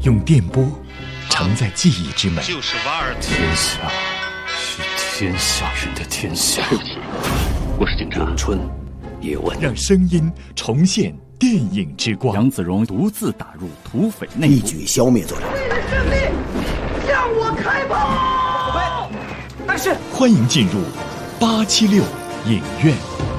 用电波承载记忆之美。 就是瓦尔。 天下是天下人的天下。 对不起，我是警察。 咏春叶问， 让声音重现电影之光。 杨子荣独自打入土匪内部， 一举消灭作者。 为了胜利，向我开炮！ 但是，欢迎进入876影院。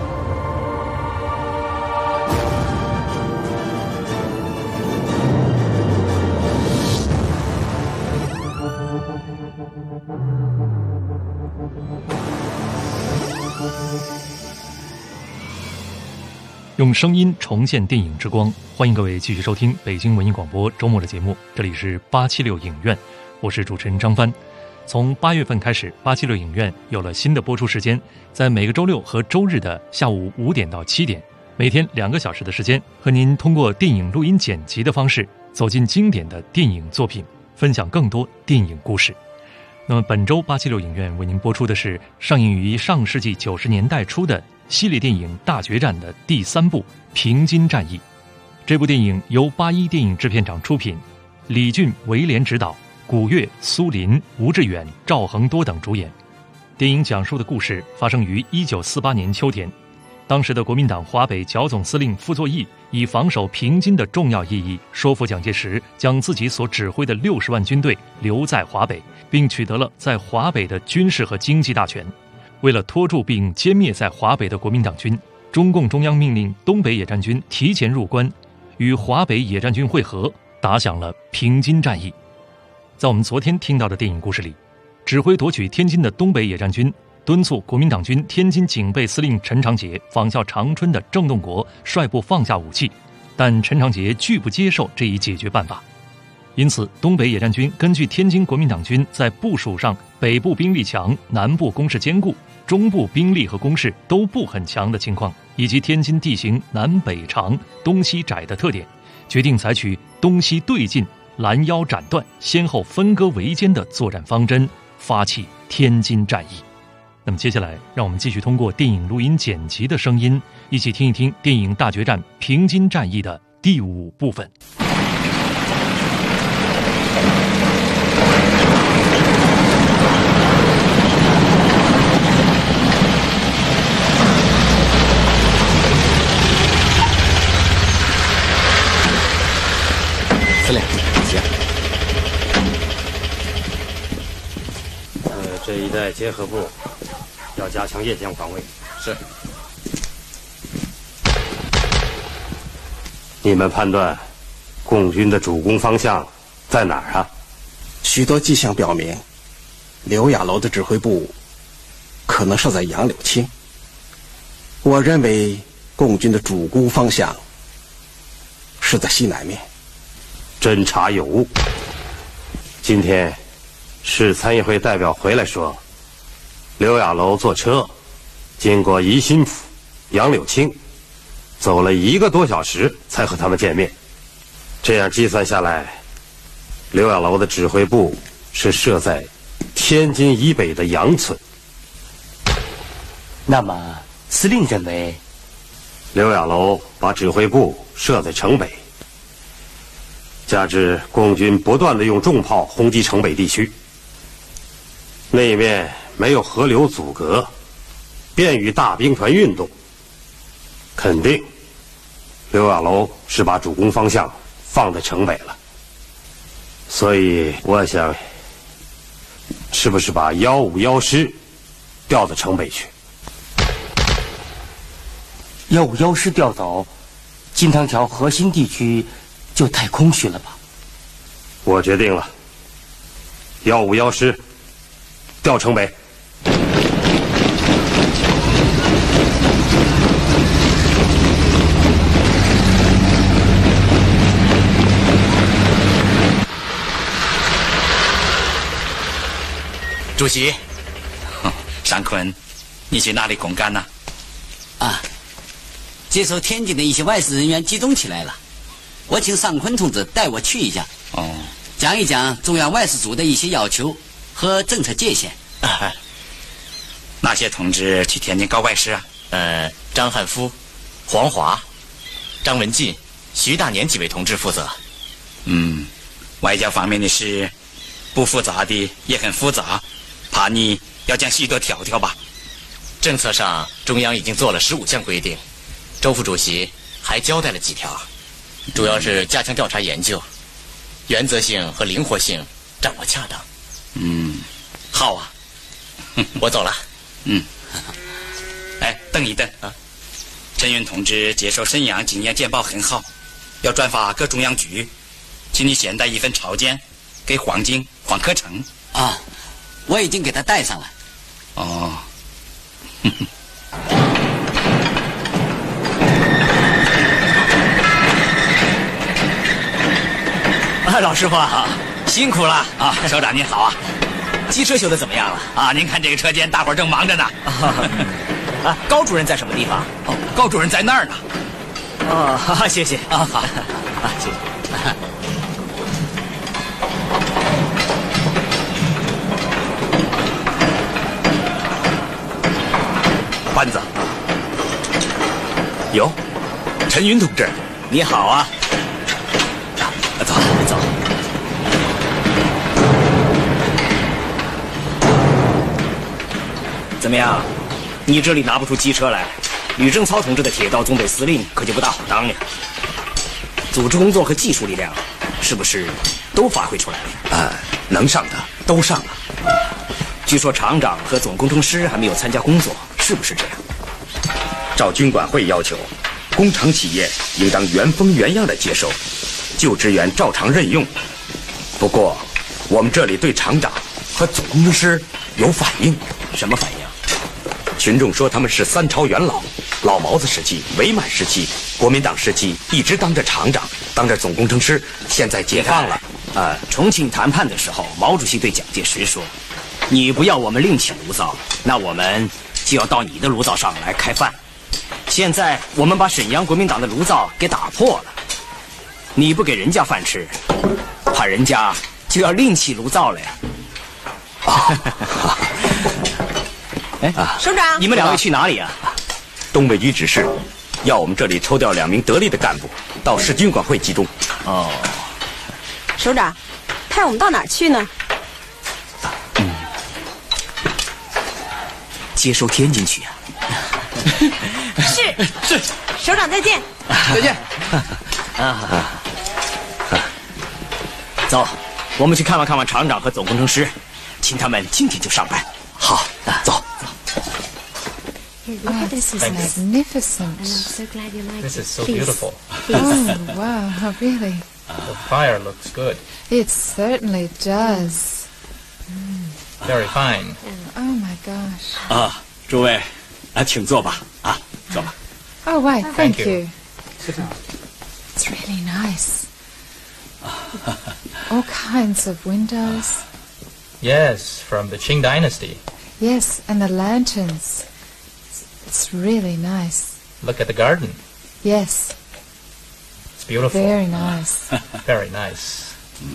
用声音重现电影之光，欢迎各位继续收听北京文艺广播周末的节目，这里是876影院，我是主持人张帆。从8月份开始，876影院有了新的播出时间，在每个周六和周日的下午5点到7点，每天2个小时的时间，和您通过电影录音剪辑的方式，走进经典的电影作品，分享更多电影故事。那么本周876影院为您播出的是上映于上世纪90年代初的系列电影《大决战》的第3部《平津战役》。这部电影由81电影制片厂出品，李俊、韦廉执导，古月、苏林、吴志远、赵恒多等主演。电影讲述的故事发生于1948年秋天，当时的国民党华北剿总司令傅作义以防守平津的重要意义，说服蒋介石将自己所指挥的60万军队留在华北，并取得了在华北的军事和经济大权。为了拖住并歼灭在华北的国民党军，中共中央命令东北野战军提前入关，与华北野战军会合，打响了平津战役。在我们昨天听到的电影故事里，指挥夺取天津的东北野战军敦促国民党军天津警备司令陈长捷仿效长春的郑洞国率部放下武器，但陈长捷拒不接受这一解决办法。因此，东北野战军根据天津国民党军在部署上北部兵力强，南部攻势坚固，中部兵力和攻势都不很强的情况，以及天津地形南北长、东西窄的特点，决定采取东西对进、拦腰斩断、先后分割围歼的作战方针，发起天津战役。那么接下来，让我们继续通过电影录音剪辑的声音，一起听一听电影《大决战》平津战役的第5部分。 司令，请。 这一带结合部要加强夜间防卫。 是。 你们判断共军的主攻方向在哪儿啊？ 许多迹象表明，刘亚楼的指挥部可能设在杨柳青。我认为共军的主攻方向是在西南面。 侦查有误。今天市参议会代表回来说，刘亚楼坐车经过宜兴府、杨柳青，走了1个多小时才和他们见面。这样计算下来，刘亚楼的指挥部是设在天津以北的杨村。 那么司令认为， 刘亚楼把指挥部设在城北，加之共军不断地用重炮轰击城北地区，那一面没有河流阻隔，便于大兵团运动，肯定刘亚楼是把主攻方向放在城北了。所以我想，是不是把151师调到城北去 151师调走，金汤桥核心地区就太空虚了吧？ 我决定了，151师调城北。 主席，尚坤，你去哪里公干呢？ 接手天津的一些外事人员集中起来了，我请尚坤同志带我去一下，讲一讲中央外事组的一些要求和政策界限。 哪些同志去天津搞外事啊？ 张汉夫、黄华、张文进、徐大年几位同志负责。 外交方面的事，不复杂的也很复杂，怕你要讲许多条条吧。 政策上，中央已经做了15项规定，周副主席还交代了几条，主要是加强调查研究，原则性和灵活性掌握恰当。 好啊， 我走了。 哎，等一等啊！陈云同志接受沈阳经验简报很好，要转发各中央局，请你先带一份朝见给黄经、黄克诚。 啊，我已经给他带上了。 哦。 老师傅啊，辛苦了啊！首长您好啊！ 机车修的怎么样了？ 啊，您看这个车间，大伙儿正忙着呢。 高主任在什么地方？ 哦，高主任在那儿呢。 哦，谢谢啊，好，谢谢。 班子，有，陈云同志， 你好啊。走走。怎么样？你这里拿不出机车来，吕正操同志的铁道总北司令可就不大好当了。组织工作和技术力量，是不是都发挥出来了？ 能上的都上了。 据说厂长和总工程师还没有参加工作，是不是这样？ 照军管会要求，工厂企业应当原封原样的接收，旧职员照常任用。不过，我们这里对厂长和总工程师有反应。 什么反应？ 群众说他们是3朝元老，老毛子时期、伪满时期、国民党时期一直当着厂长，当着总工程师，现在解放了。 重庆谈判的时候，毛主席对蒋介石说：“你不要我们另起炉灶，那我们就要到你的炉灶上来开饭。”现在我们把沈阳国民党的炉灶给打破了，你不给人家饭吃，怕人家就要另起炉灶了呀。 首长， 你们2位去哪里啊？ 东北局指示，要我们这里抽调2名得力的干部到市军管会集中。 首长，派我们到哪儿去呢？ 接收天津去啊。 是，首长再见。 再见。走，我们去看望厂长和总工程师，请他们今天就上班。好，走。 Oh, this is magnificent. And I'm so glad you like This it. is so beautiful. Oh, wow, really? The fire looks good. It certainly does. Very fine. Oh, my gosh. 诸位，请坐吧，坐吧。 Oh, wait, Thank thank you. you. It's really nice. All kinds of windows. Yes, from the Qing dynasty. Yes, and the lanterns. It's really nice. Look at the garden. Yes. It's beautiful. Very nice. Very nice.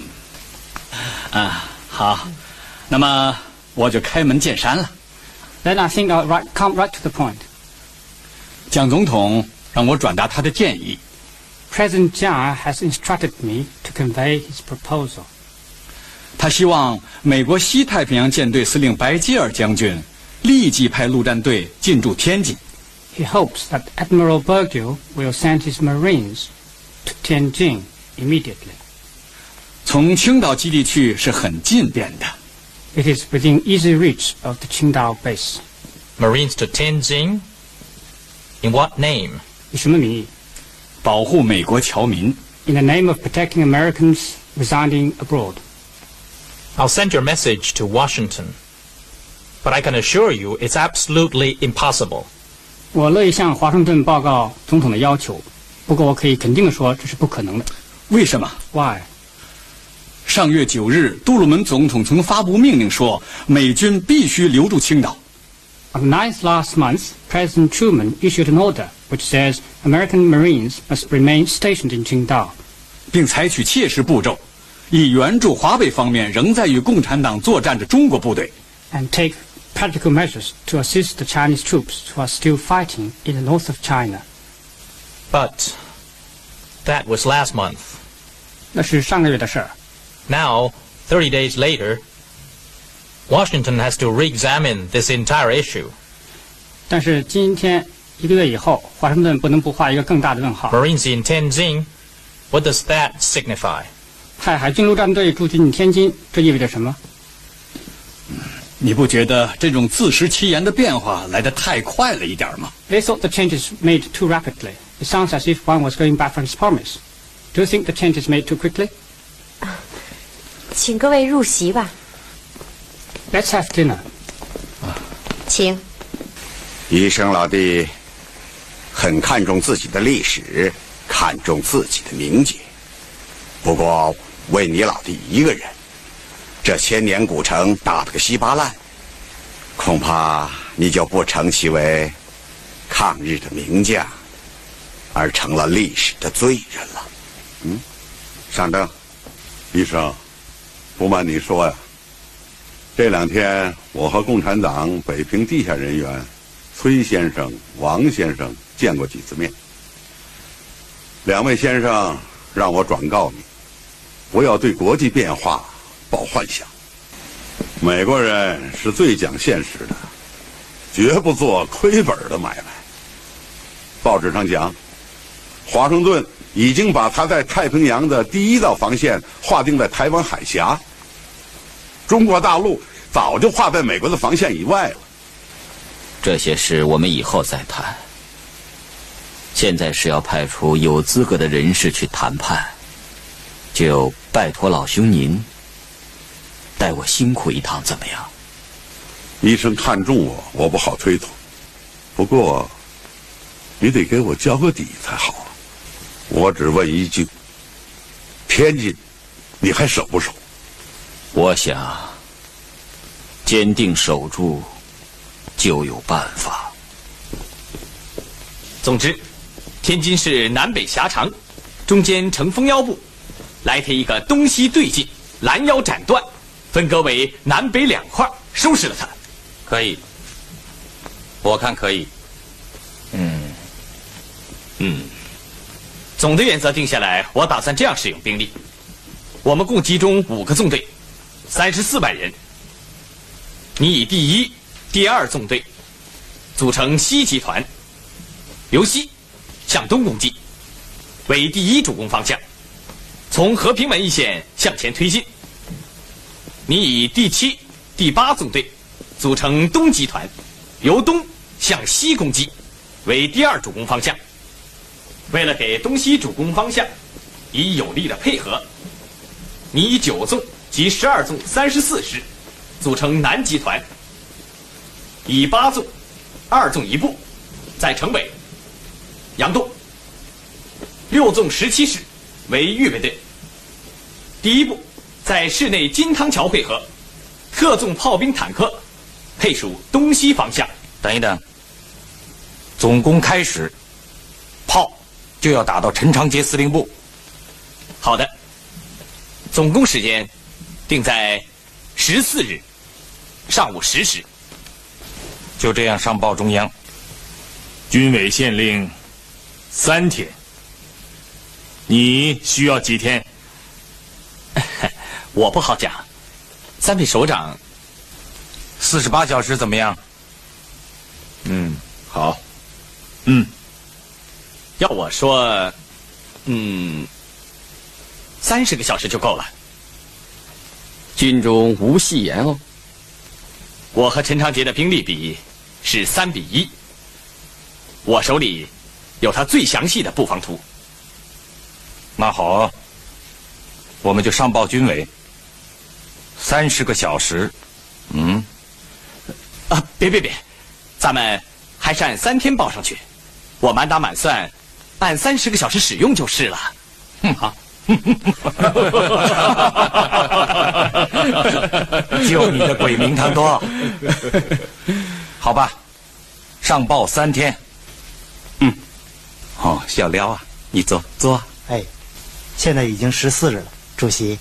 好，那么我就开门见山了。 Then I think I'll come right to the point. 蒋总统让我转达他的建议。 President Jiang has instructed me to convey his proposal. 他希望美国西太平洋舰队司令白基尔将军立即派陆战队进驻天津。 He hopes that Admiral Bergill will send his Marines to Tianjin immediately. 从青岛基地去是很近便的。 It is within easy reach of the Qingdao base. Marines to Tianjin? In what name? 以什么名义？ 保护美国侨民。 In the name of protecting Americans residing abroad. I'll send your message to Washington. But I can assure you it's absolutely impossible. 我乐意向华盛顿报告总统的要求，不过我可以肯定地说，这是不可能的。 为什么 ？Why？ 上月9日，杜鲁门总统曾发布命令说，美军必须留住青岛。 On the 9th last month, President Truman issued an order which says American Marines must remain stationed in Qingdao. 并采取切实步骤，以援助华北方面仍在与共产党作战的中国部队。 And take practical measures to assist the Chinese troops who are still fighting in the north of China. But that was last month. 那是上个月的事儿。 Now, 30 days later, Washington has to re-examine this entire issue. 但是今天1个月以后，华盛顿不能不画一个更大的问号。 Marines in Tianjin, what does that signify? 派海军陆战队驻军天津，这意味着什么？ 你不觉得这种自食其言的变化来得太快了一点吗？ They thought the changes made too rapidly. It sounds as if one was going back from his promise. Do you think the changes made too quickly? 请各位入席吧。 Let's have dinner. 请。 医生老弟很看重自己的历史，看重自己的名节。不过为你老弟一个人，这千年古城打得个稀巴烂，恐怕你就不成其为抗日的名将，而成了历史的罪人了。上灯。 医生，不瞒你说呀，这2天我和共产党北平地下人员崔先生、王先生见过几次面。2位先生让我转告你，不要对国际变化抱幻想。美国人是最讲现实的，绝不做亏本的买卖。报纸上讲，华盛顿已经把他在太平洋的第1道防线划定在台湾海峡，中国大陆早就划在美国的防线以外了。 这些事我们以后再谈。现在是要派出有资格的人士去谈判，就拜托老兄您带我辛苦一趟，怎么样？ 医生看中我，我不好推脱。不过，你得给我交个底才好啊。我只问一句：天津，你还守不守？ 我想，坚定守住，就有办法。 总之，天津市南北狭长，中间呈蜂腰部，来填一个东西对进，拦腰斩断，分割为南北2块，收拾了它。 可以，我看可以。 总的原则定下来，我打算这样使用兵力：我们共集中5个纵队，34万人。你以第1、第2纵队组成西集团，由西向东攻击，为第1主攻方向，从和平门一线向前推进。你以第7、第8纵队组成东集团，由东向西攻击，为第2主攻方向。为了给东西主攻方向以有力的配合，你以9纵及12纵34师组成南集团，以8纵、2纵1部在城北、杨洞，6纵17师为预备队。第1部在市内金汤桥会合，特纵炮兵坦克配属东西方向。 等一等，总攻开始，炮就要打到陈长捷司令部。 好的，总攻时间定在14日上午10时。 就这样上报中央。 军委县令3天，你需要几天？ 我不好讲。3位首长 ，48小时怎么样？ 好。 要我说，30个小时就够了。 军中无戏言哦。 我和陈长捷的兵力比是3比1，我手里有他最详细的布防图。 那好，我们就上报军委。30个小时， 别，咱们还是按3天报上去，我满打满算，按30个小时使用就是了。好。 就你的鬼名堂多。好吧，上报3天。 小廖啊，你坐。 哎，现在已经14日了，主席。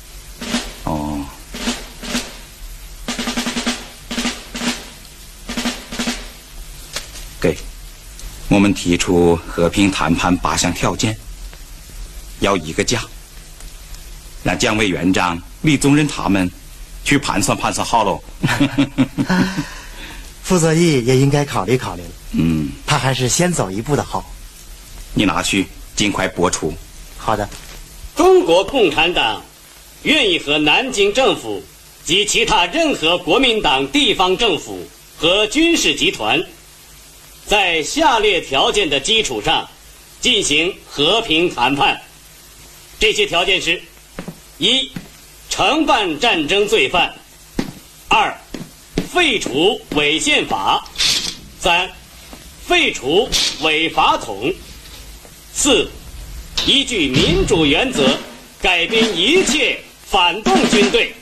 给，我们提出和平谈判8项条件，要1个家。 让蒋委员长、李宗仁他们去盘算盘算好喽。 傅作义也应该考虑考虑了。他还是先走一步的好。 你拿去，尽快播出。 好的。 中国共产党愿意和南京政府及其他任何国民党地方政府和军事集团，在下列条件的基础上进行和平谈判。这些条件是：一、惩办战争罪犯；二、废除违宪法；三、废除伪法统；四、依据民主原则改编一切反动军队。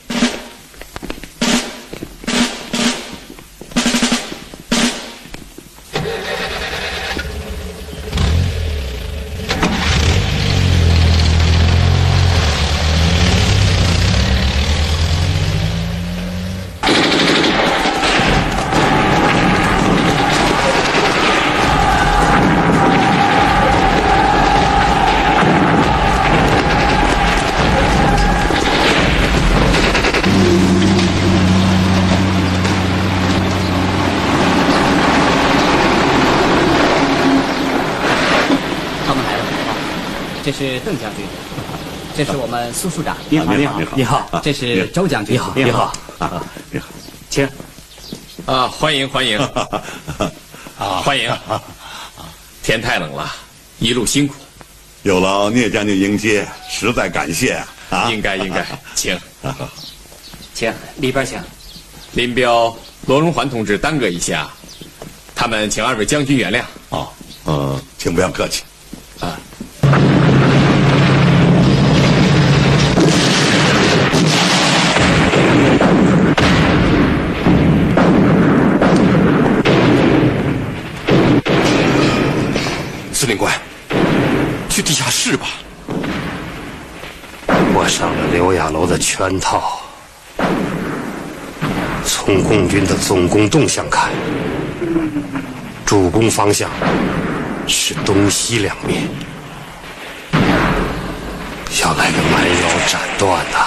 这是邓将军，这是我们苏处长。 你好，你好，你好。 这是周将军， 你好， 你好， 请。 欢迎欢迎，欢迎。天太冷了，一路辛苦。 有劳聂将军迎接，实在感谢啊！ 应该，请， 请里边请。 林彪、罗荣桓同志耽搁一下，他们请二位将军原谅。 请不要客气。 司令官，去地下室吧。我上了刘亚楼的圈套。从共军的总攻动向看，主攻方向是东西两面，要来个蛮腰斩断呐！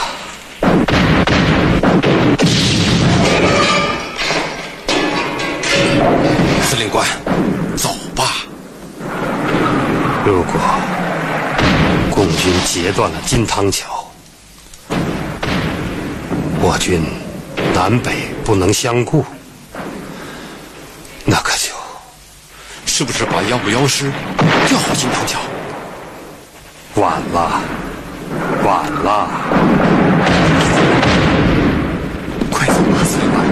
司令官，走吧。如果共军截断了金汤桥，我军南北不能相顾，那可就是不是把151师调回金汤桥？晚了，晚了！快走吧，司令官！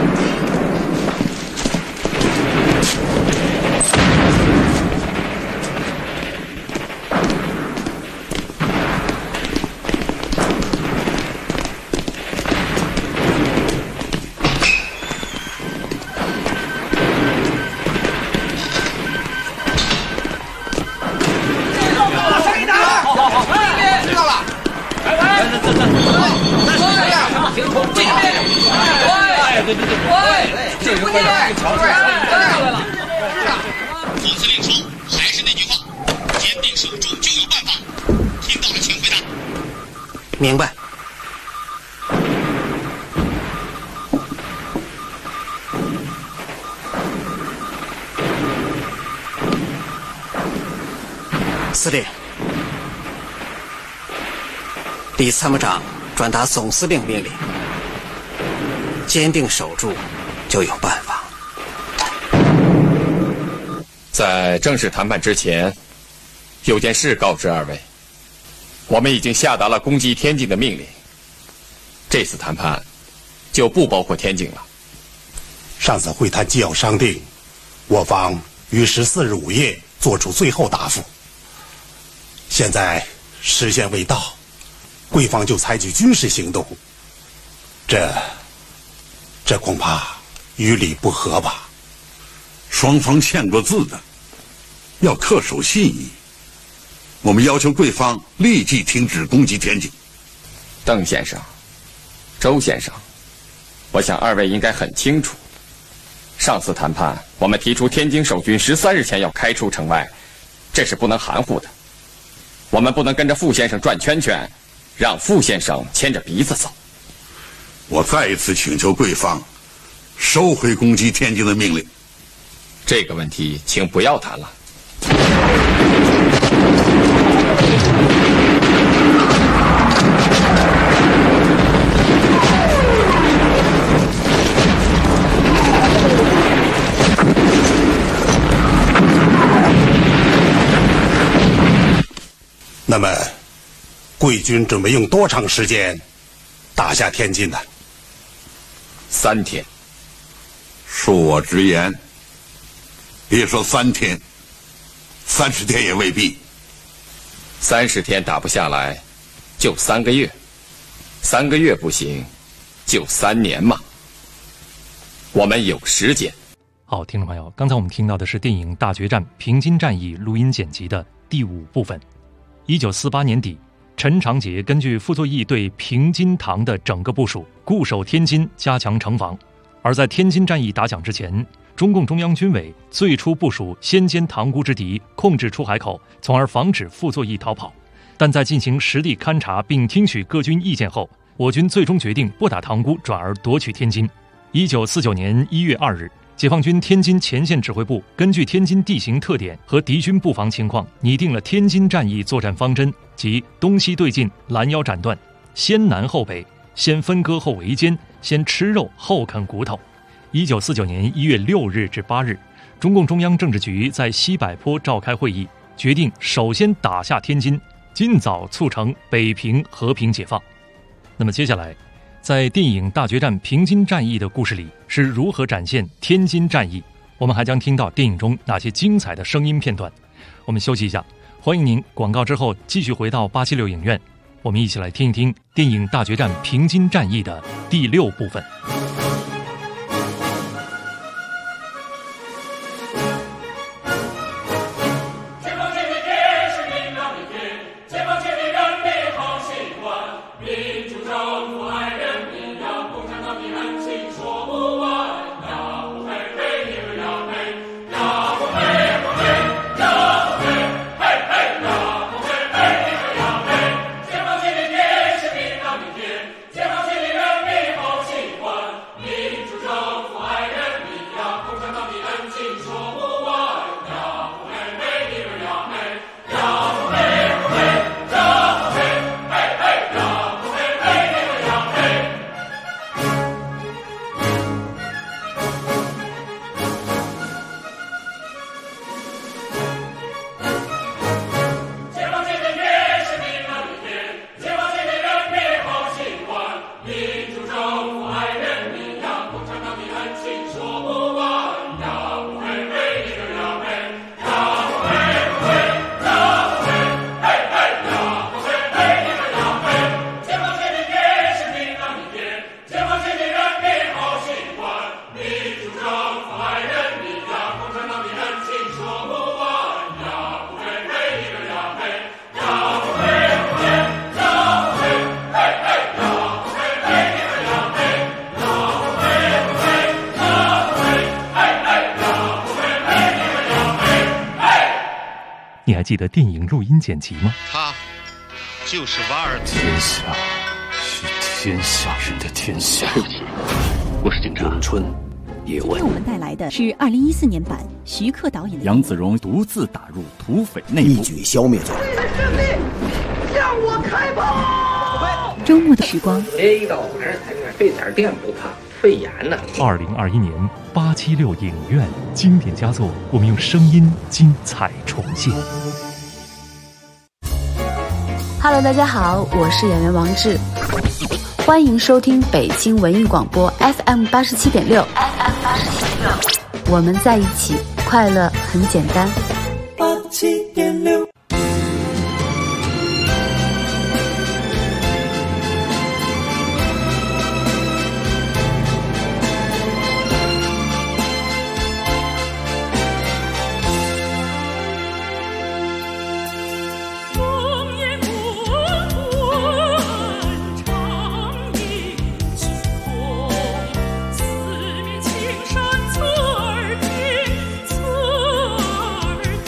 明白。司令，李参谋长转达总司令命令，坚定守住，就有办法。 在正式谈判之前，有件事告知二位。我们已经下达了攻击天津的命令，这次谈判就不包括天津了。 上次会谈纪要商定，我方于14日午夜作出最后答复。现在时限未到，贵方就采取军事行动，这恐怕与理不合吧？ 双方签过字的，要恪守信义。我们要求贵方立即停止攻击天津。 邓先生，周先生，我想二位应该很清楚，上次谈判我们提出天津守军13日前要开出城外，这是不能含糊的。我们不能跟着傅先生转圈圈， 让傅先生牵着鼻子走。 我再一次请求贵方收回攻击天津的命令。 这个问题请不要谈了。 那么，贵军准备用多长时间打下天津呢 ？3天。 恕我直言，别说3天，30天也未必。 30天打不下来，就3个月；3个月不行，就3年嘛。我们有时间。 好，听众朋友，刚才我们听到的是电影《大决战：平津战役》录音剪辑的第5部分。1948年底，陈长捷根据傅作义对平津塘的整个部署，固守天津，加强城防。而在天津战役打响之前，中共中央军委最初部署先歼塘沽之敌，控制出海口，从而防止傅作义逃跑。但在进行实地勘察并听取各军意见后，我军最终决定不打塘沽，转而夺取天津。1949年1月2日，解放军天津前线指挥部根据天津地形特点和敌军布防情况，拟定了天津战役作战方针，即东西对进，拦腰斩断，先南后北，先分割后围歼，先吃肉后啃骨头。1949年1月6日至8日，中共中央政治局在西柏坡召开会议，决定首先打下天津，尽早促成北平和平解放。那么接下来，在电影《大决战：平津战役》的故事里是如何展现天津战役？我们还将听到电影中哪些精彩的声音片段？我们休息一下，欢迎您广告之后继续回到876影院，我们一起来听一听电影《大决战：平津战役》的第6部分。你还记得电影录音剪辑吗？ 他就是瓦尔兹。 天下是天下人的天下。 我是警察。 咏春，野外。 今天我们带来的是2014年版徐克导演的杨子荣独自打入土匪内部， 一举消灭罪。 向我开炮！周末的时光。 一到晚上在那这点电不怕。肺炎呢 ？2021年876影院经典佳作，我们用声音精彩重现。 Hello， 大家好，我是演员王志，欢迎收听北京文艺广播 FM 87.6。我们在一起，快乐很简单。87.6。 四面青山侧耳听，侧耳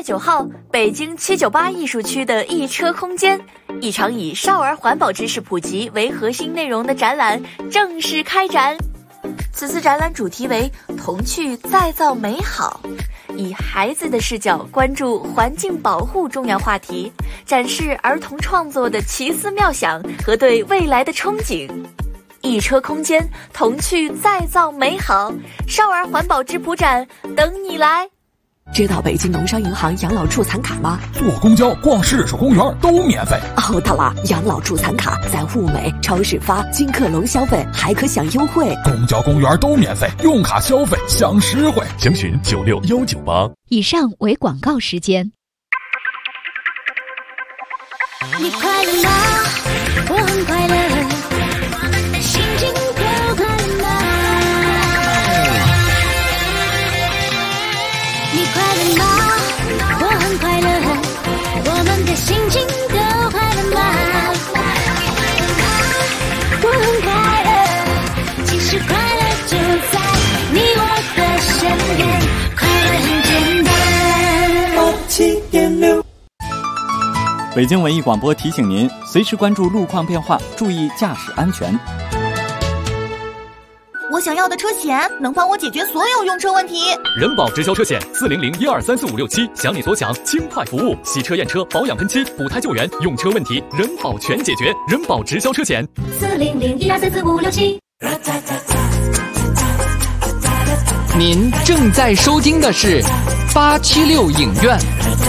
9号，北京798艺术区的一车空间，一场以少儿环保知识普及为核心内容的展览正式开展。此次展览主题为童趣再造美好，以孩子的视角关注环境保护重要话题，展示儿童创作的奇思妙想和对未来的憧憬。一车空间，童趣再造美好，少儿环保质朴展等你来。 知道北京农商银行养老助残卡吗？ 坐公交、逛市属公园都免费。 哦，对了，养老助残卡在物美、超市发、金客隆消费还可享优惠。 公交、公园都免费，用卡消费享实惠。 详询96198。 以上为广告时间。 你快乐吗？我很快乐，心情都快乐吗？你快乐吗？我很快乐，我们的心情都快乐吗？我很快乐，其实快乐就在你我的身边，快乐很简单。 87.6。北京文艺广播提醒您，随时关注路况变化，注意驾驶安全。 我想要的车险能帮我解决所有用车问题。 人保直销车险40012345677，想你所想，轻快服务，洗车验车、保养喷漆、补胎救援，用车问题人保全解决。人保直销车险 40012345677。 您正在收听的是876影院。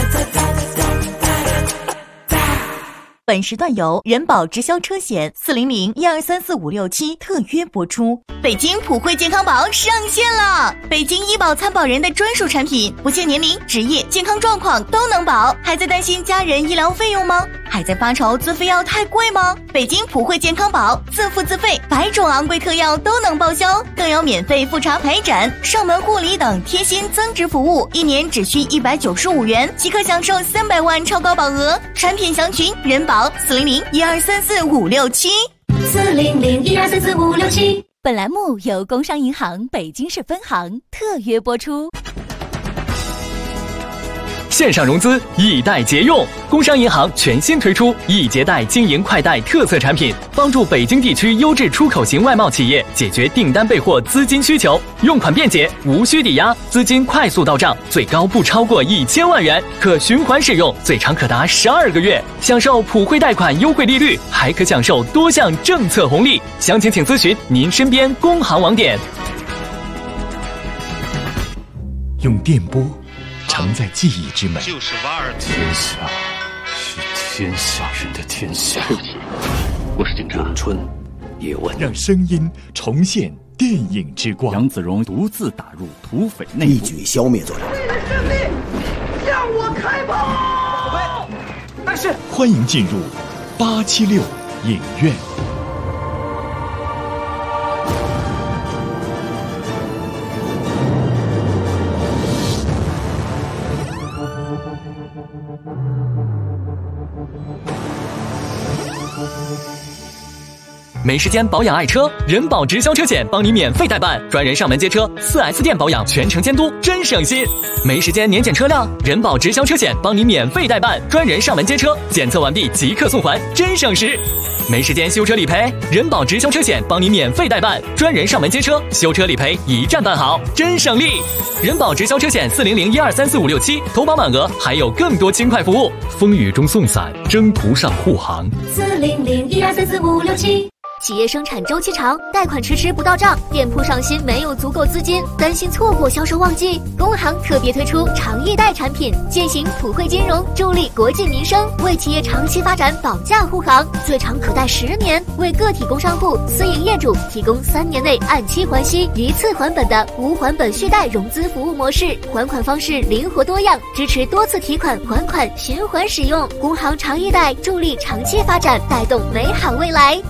本时段由人保直销车险40012345677特约播出。北京普惠健康宝上线了，北京医保参保人的专属产品，不限年龄、职业、健康状况都能保。还在担心家人医疗费用吗？还在发愁自费药太贵吗？北京普惠健康宝自付自费，100种昂贵特药都能报销，更有免费复查排诊、上门护理等贴心增值服务，1年只需195元即可享受300万超高保额。产品详询人保40012345677。 40012345677。 本栏目由工商银行北京市分行特约播出。 线上融资易贷节用，工商银行全新推出易捷贷经营快贷特色产品，帮助北京地区优质出口型外贸企业解决订单备货资金需求，用款便捷，无需抵押，资金快速到账，最高不超过1000万元，可循环使用，最长可达12个月，享受普惠贷款优惠利率，还可享受多项政策红利。详情请咨询您身边工行网点。 用电波承载记忆之美， 就是瓦尔特。 天下是天下人的天下。 对不起，我是警察。 咏春叶问， 让声音重现电影之光。 杨子荣独自打入土匪内部， 一举消灭作战。 为了胜利，向我开炮！ 但是，欢迎进入876影院。 没时间保养爱车，人保直销车险帮你免费代办，专人上门接车，4S 店保养全程监督，真省心。没时间年检车辆，人保直销车险帮你免费代办，专人上门接车，检测完毕即刻送还，真省时。没时间修车理赔，人保直销车险帮你免费代办，专人上门接车，修车理赔一站办好，真省力。人保直销车险40012345677，投保满额还有更多轻快服务，风雨中送伞，征途上护航。 40012345677。 企业生产周期长，贷款迟迟不到账，店铺上新没有足够资金，担心错过销售旺季。工行特别推出长易贷产品，践行普惠金融，助力国计民生，为企业长期发展保驾护航，最长可贷10年，为个体工商户、私营业主提供3年内按期还息、一次还本的无还本续贷融资服务模式，还款方式灵活多样，支持多次提款还款循环使用。工行长易贷助力长期发展，带动美好未来。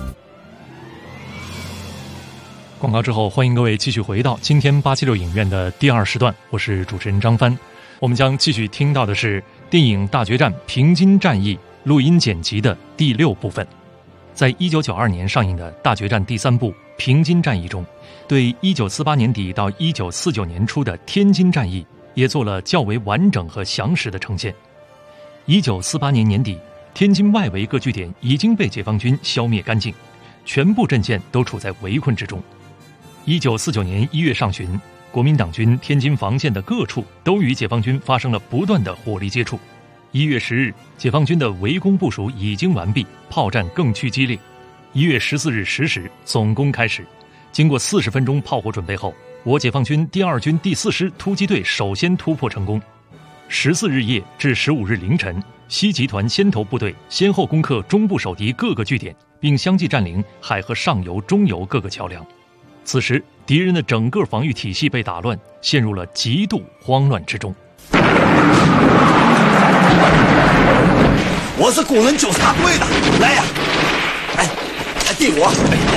广告之后，欢迎各位继续回到今天876影院的第2时段，我是主持人张帆。我们将继续听到的是电影《大决战：平津战役》录音剪辑的第6部分。在1992年上映的《大决战》第3部《平津战役》中，对1948年底到1949年初的天津战役也做了较为完整和详实的呈现。1948年年底，天津外围各据点已经被解放军消灭干净，全部阵线都处在围困之中。1949年1月上旬，国民党军天津防线的各处都与解放军发生了不断的火力接触。1月10日，解放军的围攻部署已经完毕，炮战更趋激烈。1月14日10时，总攻开始。经过40分钟炮火准备后，我解放军第2军第4师突击队首先突破成功。14日夜至15日凌晨，西集团先头部队先后攻克中部守敌各个据点，并相继占领海河上游、中游各个桥梁。此时，敌人的整个防御体系被打乱，陷入了极度慌乱之中。 我是工人纠察队的，来呀！哎，递我。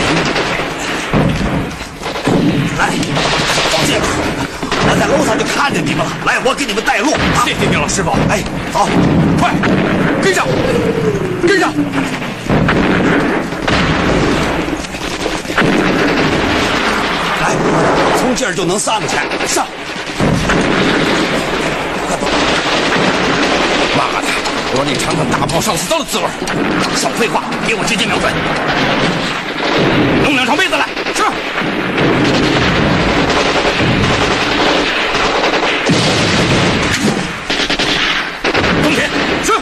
来，往这边。我在楼上就看见你们了。来，我给你们带路。 谢谢丁老师傅。 哎，好， 快，跟上，跟上。 来，从这儿就能上去。上。快走。 妈的！我让你尝尝大炮上刺刀的滋味。 少废话，给我直接瞄准。 弄2床被子来。是。东铁。是。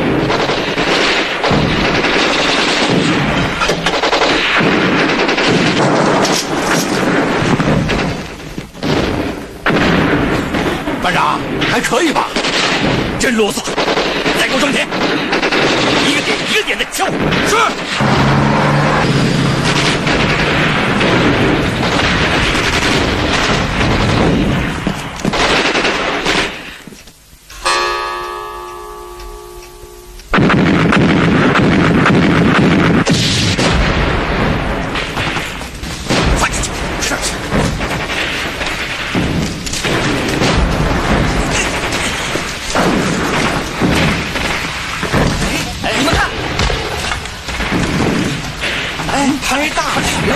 班长，还可以吧？ 真啰嗦。再给我装填，一个点一个点的敲。是。 快进去！是。 开大学，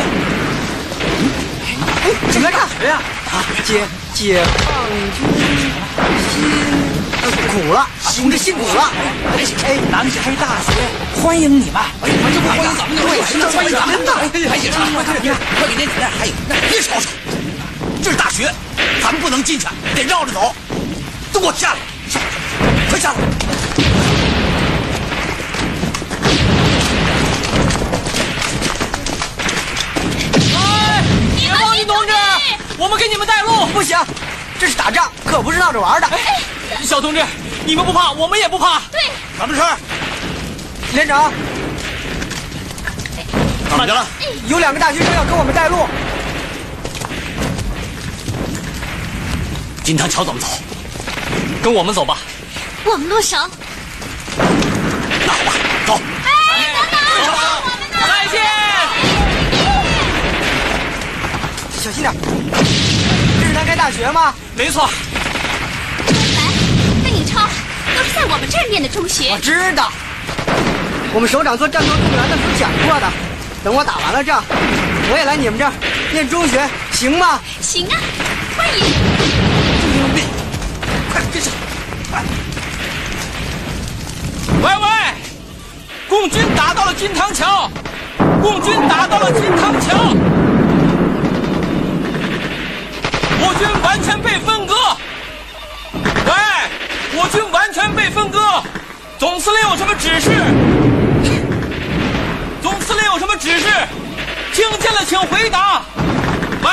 什么大学呀？啊，解放军苦了，同志辛苦了。哎，咱们开大学，欢迎你们。 哎，这不欢迎咱们的，对，欢迎咱们的。还写啥？你看，快给那还有，别吵吵，这是大学，咱们不能进去，得绕着走。都给我下来，快下来！ 我们给你们带路，不行，这是打仗，可不是闹着玩的。哎， 小同志，你们不怕，我们也不怕。 对， 什么事儿？ 连长， 怎么的了？ 有2个大学生要跟我们带路。 金汤桥怎么走？跟我们走吧。 我们路少。 那好吧，走。 哎，等等， 再见。 小心点。这是南开大学吗？ 没错。 跟你超都是在我们这儿念的中学。 我知道，我们首长做战斗动员的时候讲过的。等我打完了仗，我也来你们这儿念中学，行吗？ 行啊，欢迎。 牛逼！快跟上！ 喂！共军打到了金汤桥！共军打到了金汤桥！我军完全被分割！喂，我军完全被分割！总司令有什么指示？总司令有什么指示？听见了请回答。喂。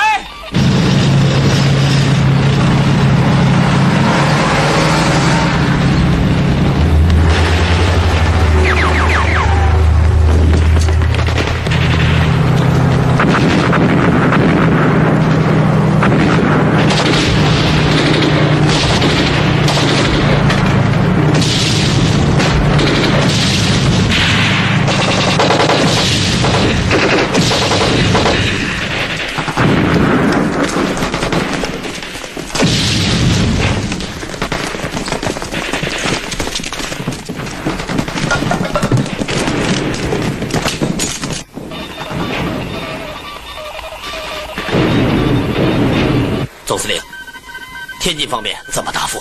天津方面怎么答复？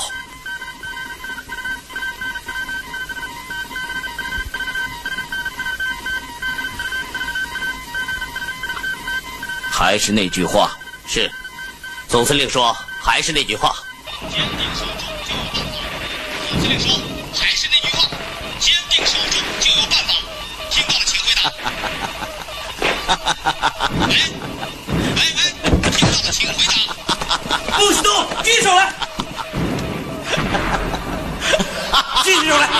还是那句话，是。总司令说，还是那句话。坚定守住就有办法。总司令说，还是那句话，坚定守住就有办法。听到了，请回答。喂，听到了，请回答。不许动，举手来。举起手来。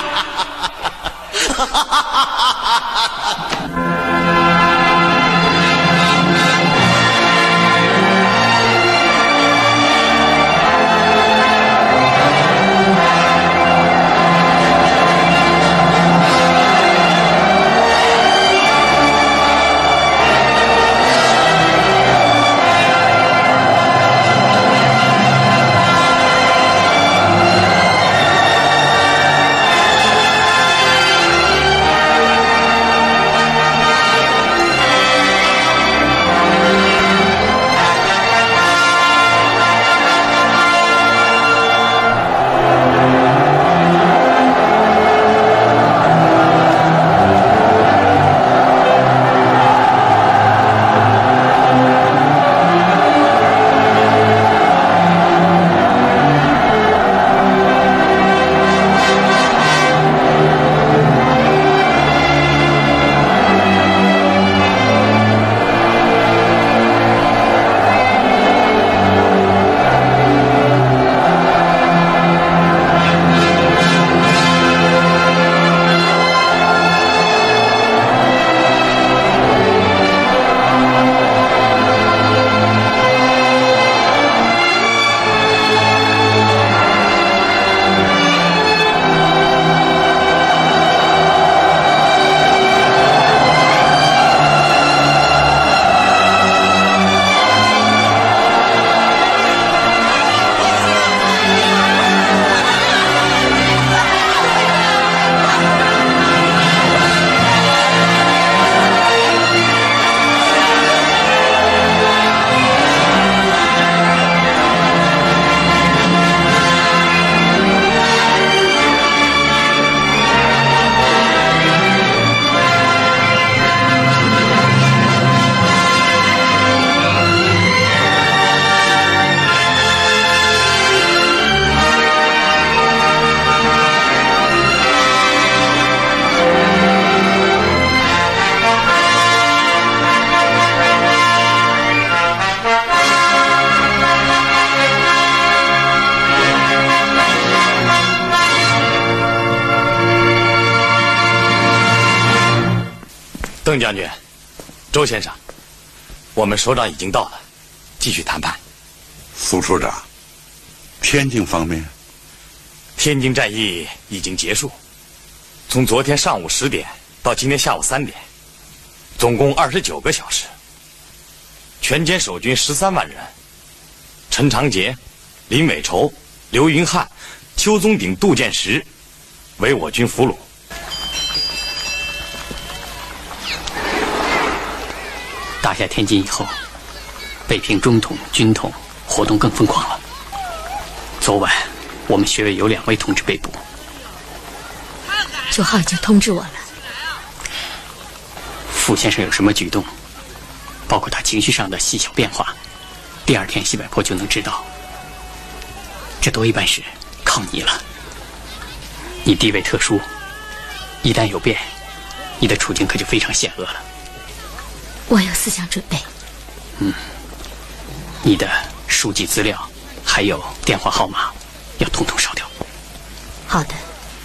邓将军，周先生，我们首长已经到了，继续谈判。 苏处长，天津方面， 天津战役已经结束，从昨天上午10点到今天下午3点，总共29个小时。全歼守军13万人，陈长捷、林伟筹、刘云汉、邱宗鼎、杜建时为我军俘虏。 打下天津以后，北平中统、军统活动更疯狂了。昨晚，我们学委有2位同志被捕。 9号已经通知我了。 傅先生有什么举动，包括他情绪上的细小变化，第2天西柏坡就能知道。这多一办事靠你了。你地位特殊，一旦有变，你的处境可就非常险恶了。 我有思想准备。 你的书籍资料还有电话号码要统统烧掉。 好的。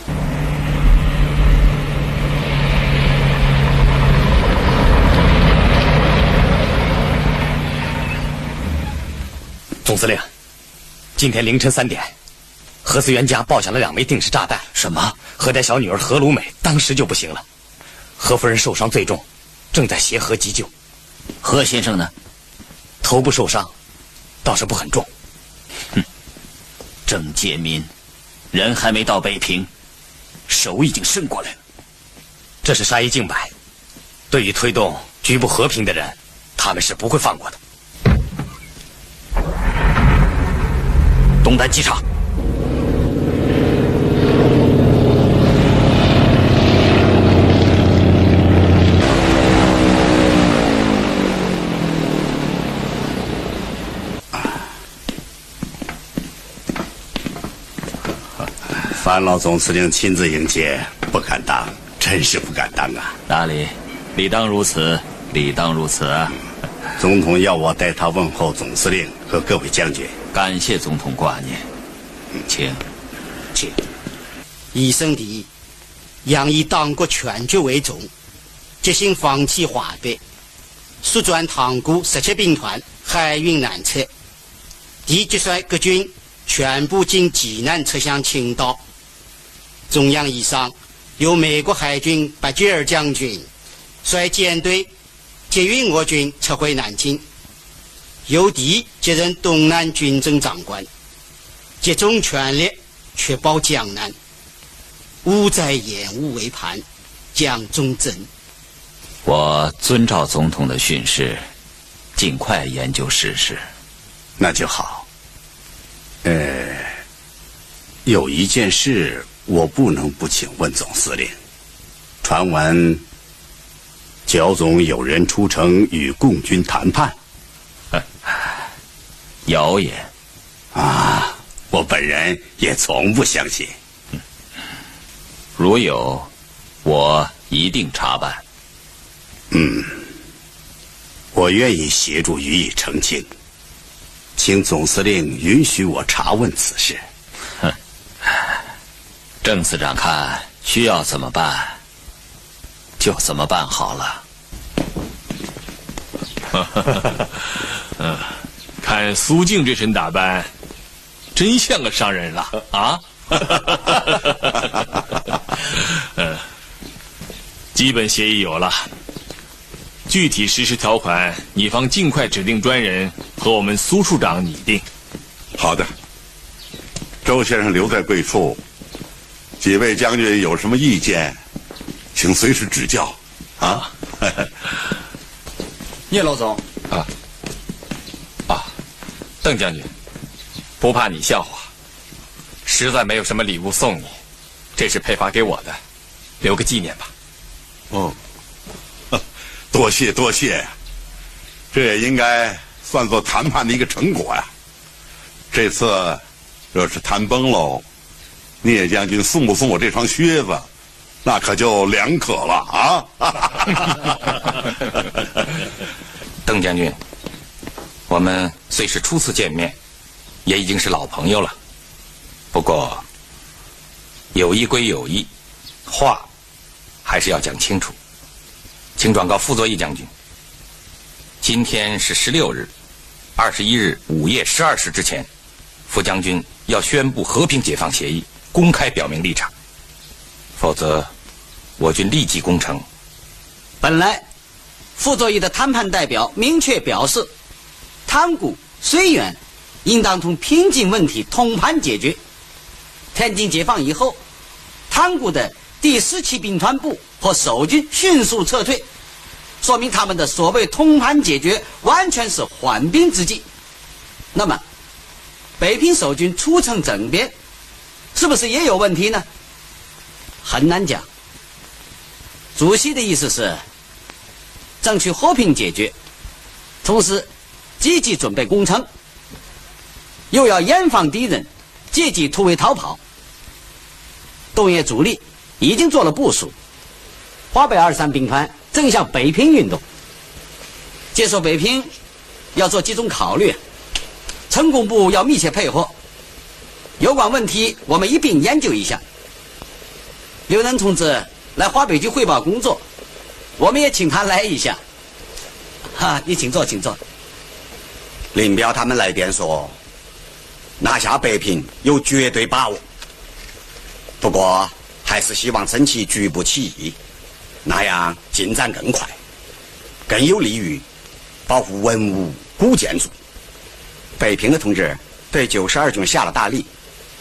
总司令，今天凌晨3点，何思源家爆响了2枚定时炸弹。 什么？ 何家小女儿何鲁美当时就不行了，何夫人受伤最重，正在协和急救。 何先生呢？ 头部受伤，倒是不很重。 郑介民，人还没到北平，手已经伸过来了。 这是杀一儆百，对于推动局部和平的人，他们是不会放过的。 东单机场。 范老总司令亲自迎接，不敢当，真是不敢当啊！ 哪里，理当如此，理当如此啊！ 总统要我代他问候总司令和各位将军， 感谢总统挂念，请。 一生第一，杨以党国全局为重，决心放弃华北，速转塘沽17兵团，海运南撤。第决率各军全部经济南撤向青岛。中央以上由美国海军巴吉尔将军率舰队接运我军撤回南京，由敌接任东南军政长官，集中全力确保江南，勿再延误为盼，将忠贞。 我遵照总统的训示，尽快研究事实。 那就好。有一件事我不能不请问总司令。传闻焦总有人出城与共军谈判。 谣言啊，我本人也从不相信。 如有，我一定查办。 我愿意协助予以澄清，请总司令允许我查问此事。 郑司长看需要怎么办，就怎么办好了。 看苏静这身打扮，真像个商人了啊！基本协议有了，具体实施条款，你方尽快指定专人和我们苏处长拟定。 好的，周先生留在贵处，几位将军有什么意见，请随时指教啊。 聂老总邓将军，不怕你笑话，实在没有什么礼物送你，这是配发给我的，留个纪念吧。 多谢多谢，这也应该算作谈判的一个成果呀。这次若是谈崩喽，聂将军送不送我这双靴子，那可就两可了啊！ 邓将军，我们虽是初次见面，也已经是老朋友了。不过，友谊归友谊，话还是要讲清楚。请转告傅作义将军，今天是16日，21日午夜12时之前，傅将军要宣布和平解放协议，公开表明立场，否则我军立即攻城。 本来傅作义的谈判代表明确表示，塘沽、绥远应当从边境问题通盘解决。天津解放以后，塘沽的第17兵团部和守军迅速撤退，说明他们的所谓通盘解决完全是缓兵之计。那么北平守军出城整编，是不是也有问题呢？很难讲。主席的意思是争取和平解决，同时积极准备攻城，又要严防敌人借机突围逃跑。东野主力已经做了部署，华北23兵团正向北平运动。接受北平要做几种考虑，成工部要密切配合，有关问题我们一并研究一下。刘能同志来华北局汇报工作，我们也请他来一下。你请坐，请坐。 林彪他们那边说，拿下北平有绝对把握，不过还是希望争取局部起义，那样进展更快，更有利于保护文物古建筑。北平的同志对92军下了大力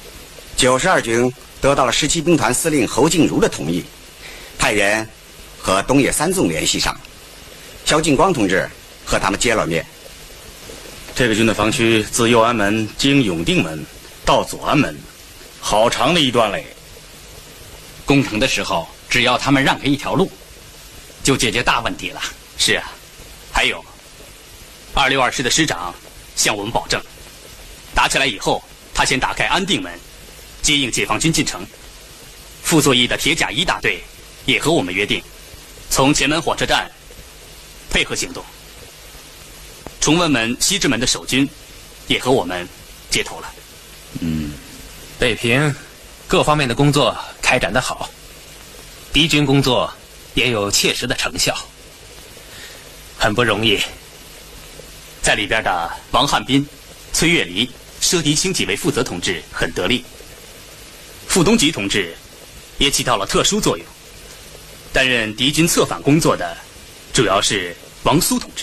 ，92军得到了17兵团司令侯静茹的同意，派人和东野三纵联系上，萧劲光同志和他们见了面。 这个军的防区自右安门经永定门到左安门，好长的一段嘞。 攻城的时候，只要他们让开一条路，就解决大问题了。 是啊， 还有，262师的师长向我们保证，打起来以后，他先打开安定门，接应解放军进城。傅作义的铁甲1大队也和我们约定，从前门火车站配合行动。崇文门、西直门的守军也和我们接头了。 北平各方面的工作开展得好，敌军工作也有切实的成效，很不容易。 在里边的王汉斌、崔月离、佘迪清几位负责同志很得力，傅东吉同志也起到了特殊作用。担任敌军策反工作的主要是王苏同志。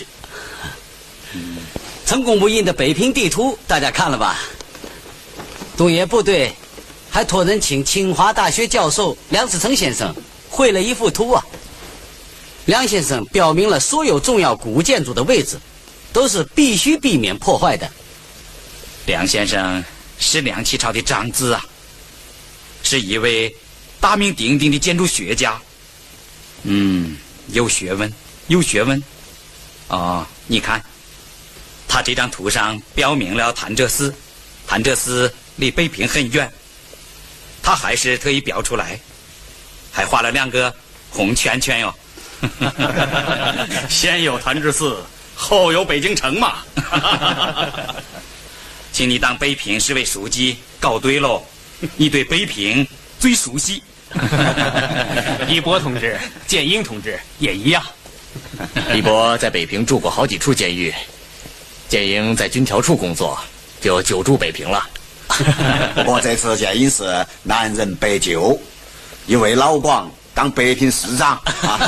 成功无印的北平地图大家看了吧？东野部队还托人请清华大学教授梁思成先生绘了一幅图啊。梁先生表明了所有重要古建筑的位置都是必须避免破坏的。 梁先生是梁启超的长子啊，是一位大名鼎鼎的建筑学家。有学问，有学问。你看，他这张图上标明了潭柘寺，潭柘寺离北平很远，他还是特意标出来，还画了2个红圈圈哟。 先有潭柘寺，后有北京城嘛。 请你当北平市委书记搞对喽，你对北平最熟悉。 一波同志、建英同志也一样。 李波在北平住过好几处监狱，建英在军调处工作，就久住北平了。 我这次建英是南人北救，因为老广当北平市长。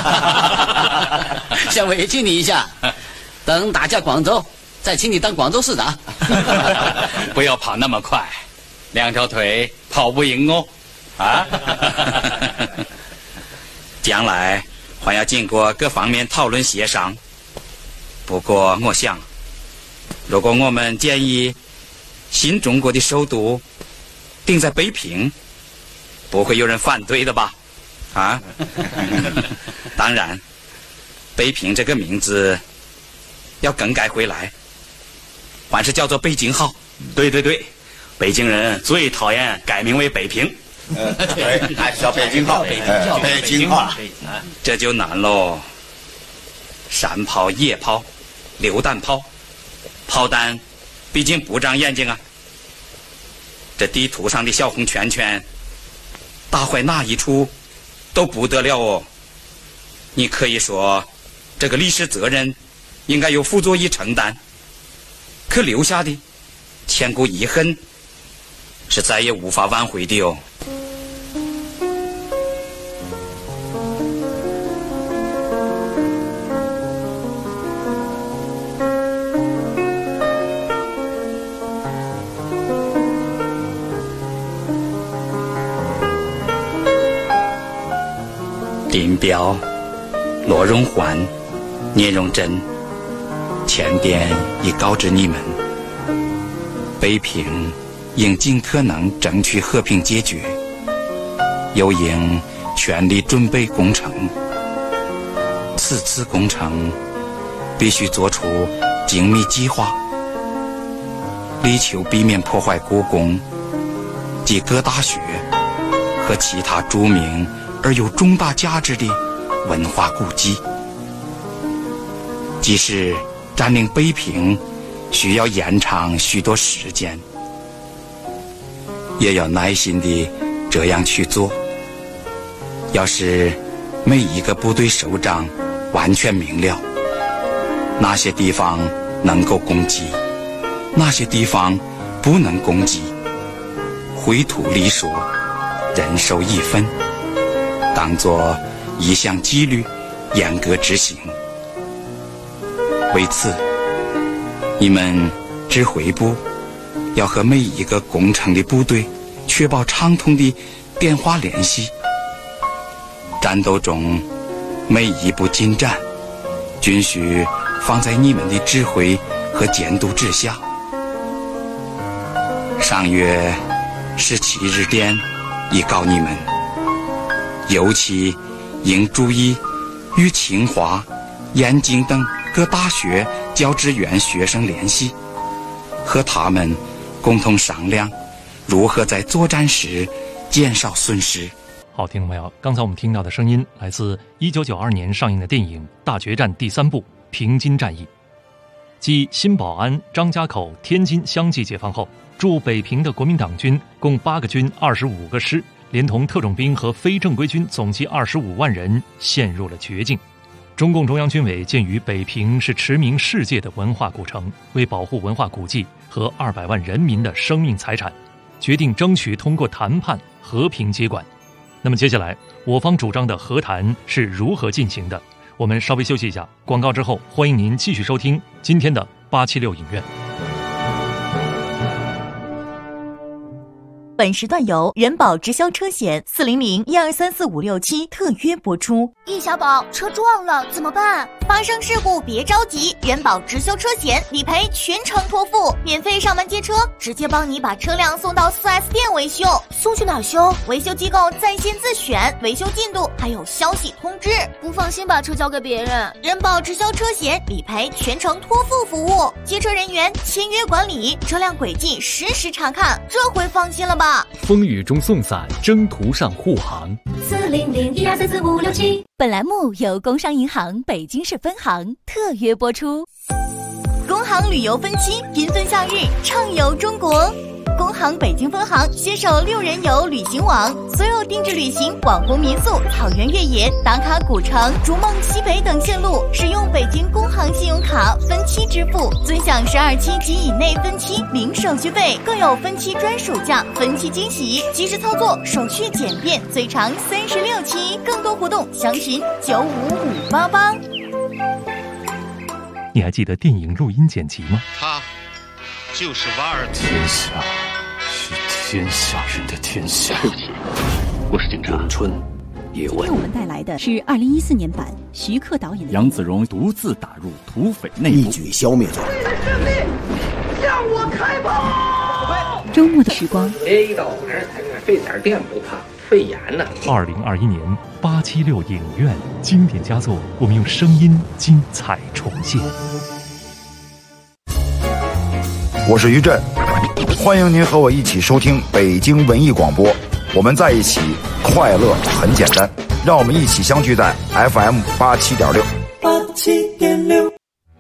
想委屈你一下，等打下广州，再请你当广州市长。 不要跑那么快，2条腿跑不赢哦。 将来还要经过各方面讨论协商。不过我想，如果我们建议新中国的首都定在北平，不会有人反对的吧？当然，北平这个名字要更改回来，还是叫做北京好。 对，北京人最讨厌改名为北平。 对，还是叫北京好，北京好，这就难喽。山炮、野炮、榴弹炮，炮弹毕竟不长眼睛啊。这地图上的小红圈圈，打坏哪一处都不得了哦。你可以说，这个历史责任应该由傅作义承担，可留下的千古遗恨是再也无法挽回的哦。林彪、罗荣桓、聂荣臻前典已告知你们，北平应尽可能争取和平解决，又应全力准备攻城。此次攻城必须做出精密计划，力求避免破坏故宫及各大学和其他著名而有重大价值的文化古迹。即使占领北平需要延长许多时间，也要耐心地这样去做。要使每一个部队首长完全明了哪些地方能够攻击，哪些地方不能攻击，绘图理说，人手一份，当作一项纪律，严格执行。为此，你们指挥部要和每一个攻城的部队确保畅通的电话联系。战斗中每一步进展均需放在你们的指挥和监督之下。上月 17日电已告你们，尤其应注意与清华、燕京等各大学教职员学生联系，和他们共同商量如何在作战时减少损失。 好，听众朋友，刚才我们听到的声音来自1992年上映的电影《大决战》第3部《平津战役》。继新保安、张家口、天津相继解放后，驻北平的国民党军共8个军、25个师，连同特种兵和非正规军总计25万人陷入了绝境。中共中央军委鉴于北平是驰名世界的文化古城，为保护文化古迹和200万人民的生命财产，决定争取通过谈判和平接管。那么接下来我方主张的和谈是如何进行的？我们稍微休息一下，广告之后欢迎您继续收听今天的876影院。 本时段由人保直销车险400-1234567特约播出。 易小宝，车撞了怎么办？ 发生事故别着急，人保直销车险理赔全程托付，免费上门接车，直接帮你把车辆送到4S 店维修。 送去哪儿修？ 维修机构在线自选，维修进度还有消息通知。 不放心把车交给别人。 人保直销车险理赔全程托付服务，接车人员签约管理，车辆轨迹实时查看，这回放心了吧？ 风雨中送伞，征途上护航。 400-1234567。 本栏目由工商银行北京市分行特约播出。工行旅游分期缤纷夏日，畅游中国。工行北京分行携手6人游旅行网，所有定制旅行、网红民宿、草原越野、打卡古城、逐梦西北等线路，使用北京工行信用卡分期支付，尊享12期及以内分期零手续费，更有分期专属价、分期惊喜，及时操作，手续简便，最长36期。更多活动详询95588。 你还记得电影录音剪辑吗？ 他就是瓦尔特。 天下是天下人的天下。 我是警察。咏春，叶问。 今天我们带来的是2014年版徐克导演的。 杨子荣独自打入土匪内部， 一举消灭罪。 向我开炮！ 周末的时光。 一到晚上才看，这点电不怕，肺炎呢。 2021年876影院经典佳作，我们用声音精彩重现。 我是于震，欢迎您和我一起收听北京文艺广播。我们在一起，快乐很简单，让我们一起相聚在 FM 87.6。 87.6。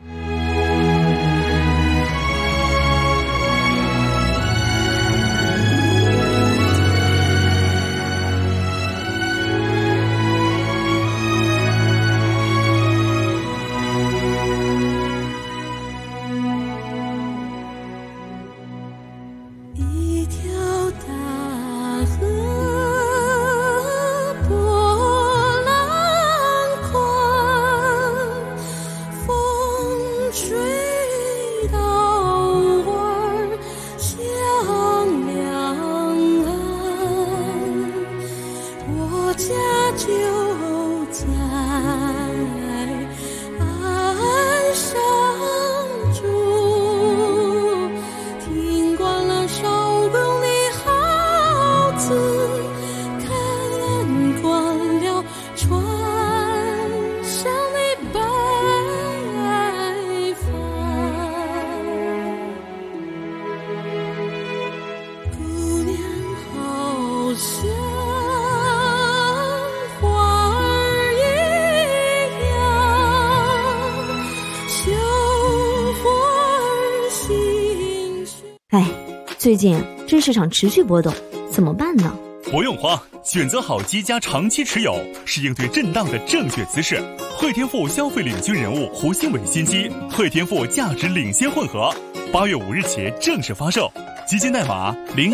最近这市场持续波动，怎么办呢？ 不用慌，选择好机加长期持有是应对震荡的正确姿势。汇添富消费领军人物胡新伟新机汇添富价值领先混合，8月5日起正式发售，基金代码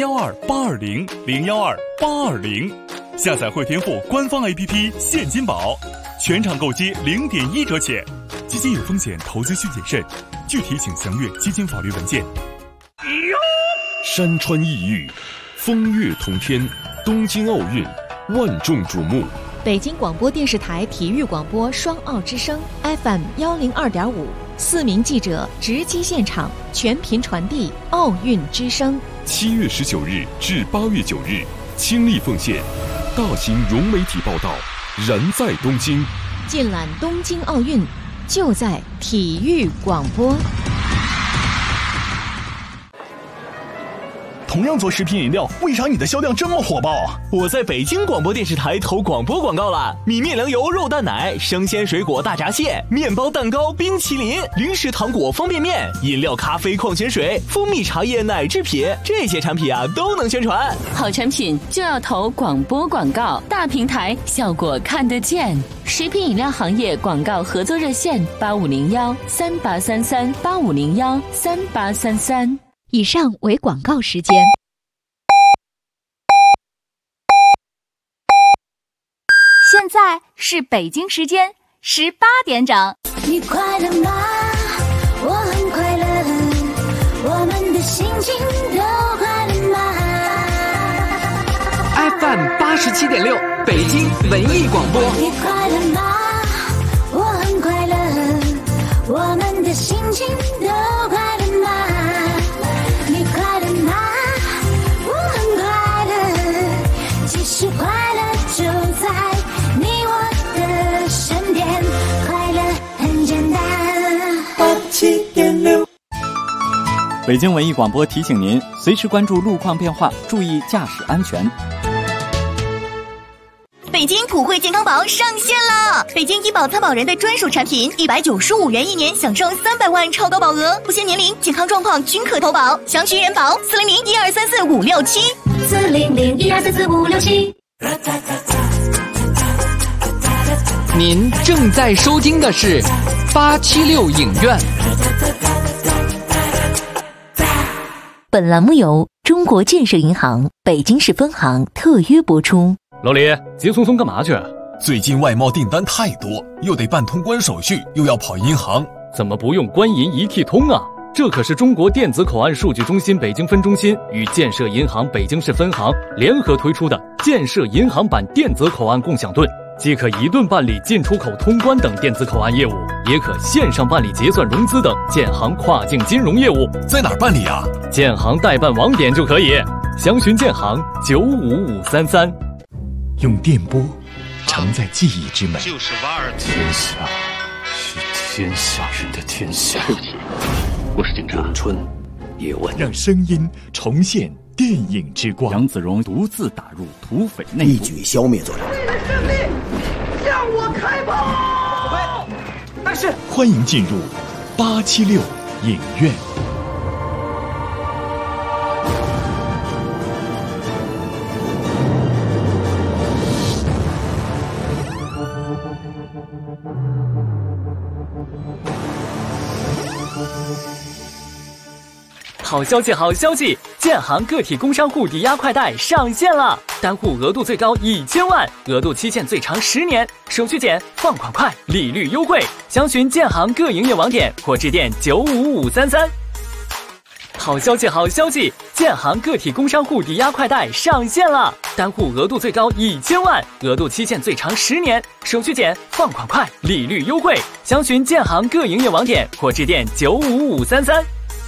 012820012820，下载汇添富官方 APP 现金宝，全场购机0.1折起。基金有风险，投资需谨慎，具体请详阅基金法律文件。 山川异域，风月同天，东京奥运万众瞩目。 北京广播电视台体育广播双奥之声 FM102.5， 4名记者直击现场，全频传递奥运之声。 7月19日至8月9日，倾力奉献，大型融媒体报道，燃在东京， 尽览东京奥运，就在体育广播。 同样做食品饮料，为啥你的销量这么火爆？我在北京广播电视台投广播广告了，米面粮油肉蛋奶、生鲜水果大闸蟹、面包蛋糕、冰淇淋、零食糖果、方便面、饮料、咖啡、矿泉水、蜂蜜茶叶、奶制品，这些产品啊都能宣传。 好产品就要投广播广告，大平台效果看得见。食品饮料行业广告合作热线8501-3833-8501-3833。 以上为广告时间。 现在是北京时间18点整。 你快乐吗？我很快乐，我们的心情都快乐吗 ？FM 87.6，北京文艺广播。 你快乐吗？我很快乐，我们的心情都快乐吗？你快乐吗？我很快乐，其实快乐就在你我的身边，快乐很简单。87.6。 北京文艺广播提醒您，随时关注路况变化，注意驾驶安全。 北京普惠健康宝上线了！北京医保参保人的专属产品，195元1年，享受300万超高保额，不限年龄、健康状况均可投保。详询人保400-1234-567。 您正在收听的是876影院。 本栏目由中国建设银行北京市分行特约播出。 老李，急匆匆干嘛去？ 最近外贸订单太多，又得办通关手续，又要跑银行， 怎么不用官银一体通啊？这可是中国电子口岸数据中心北京分中心与建设银行北京市分行联合推出的建设银行版电子口岸共享盾，既可一盾办理进出口通关等电子口岸业务，也可线上办理结算融资等建行跨境金融业务。 在哪儿办理啊？ 建行代办网点就可以，详询建行95533。 用电波承载记忆之美， 就是瓦尔特。 天下是天下人的天下。 对不起，我是警察。 咏春叶问， 让声音重现电影之光。 杨子荣独自打入土匪内部， 一举消灭作战。 胜利，向我开炮！ 但是，欢迎进入876影院。 好消息，好消息！建行个体工商户抵押快贷上线了，单户额度最高1000万，额度期限最长10年，手续简，放款快，利率优惠。详询建行各营业网点或致电95533。好消息，好消息！建行个体工商户抵押快贷上线了，单户额度最高1000万，额度期限最长10年，手续简，放款快，利率优惠。详询建行各营业网点或致电95533。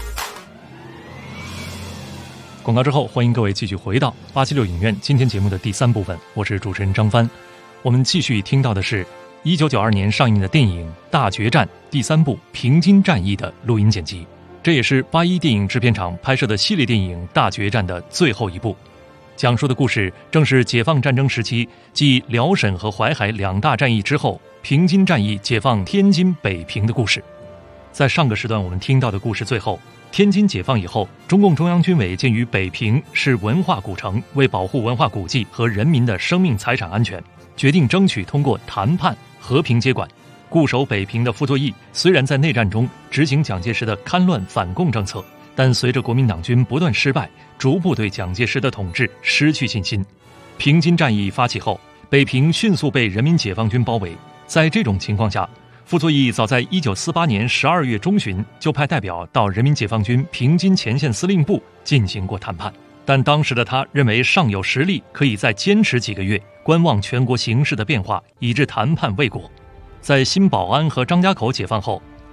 广告之后，欢迎各位继续回到876影院今天节目的第3部分，我是主持人张帆。我们继续听到的是1992年上映的电影《大决战》第3部平津战役的录音剪辑，这也是81电影制片厂拍摄的系列电影《大决战》的最后一部。讲述的故事正是解放战争时期，继辽沈和淮海2大战役之后，平津战役解放天津、北平的故事。在上个时段我们听到的故事最后，天津解放以后，中共中央军委鉴于北平是文化古城，为保护文化古迹和人民的生命财产安全，决定争取通过谈判和平接管。固守北平的傅作义虽然在内战中执行蒋介石的戡乱反共政策，但随着国民党军不断失败，逐步对蒋介石的统治失去信心。平津战役发起后，北平迅速被人民解放军包围。在这种情况下，傅作义早在1948年12月中旬就派代表到人民解放军平津前线司令部进行过谈判，但当时的他认为尚有实力可以再坚持几个月，观望全国形势的变化，以致谈判未果。在新保安和张家口解放后，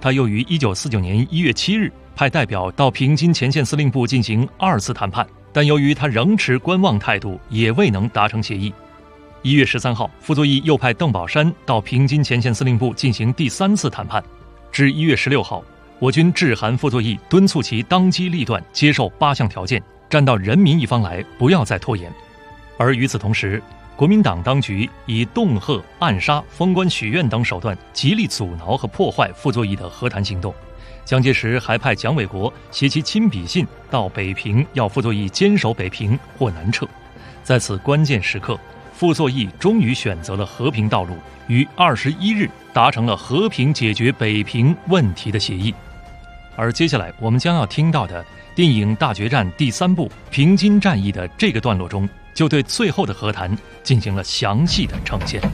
他又于1949年1月7日派代表到平津前线司令部进行2次谈判，但由于他仍持观望态度，也未能达成协议。1月13号，傅作义又派邓宝山到平津前线司令部进行第3次谈判。至1月16号，我军致函傅作义，敦促其当机立断接受8项条件，站到人民一方来，不要再拖延。而与此同时，国民党当局以恫吓、暗杀、封关许愿等手段，极力阻挠和破坏傅作义的和谈行动。蒋介石还派蒋纬国携其亲笔信到北平，要傅作义坚守北平或南撤。在此关键时刻，傅作义终于选择了和平道路，于21日达成了和平解决北平问题的协议。而接下来我们将要听到的电影《大决战》第3部平津战役的这个段落中，就对最后的和谈进行了详细的呈现。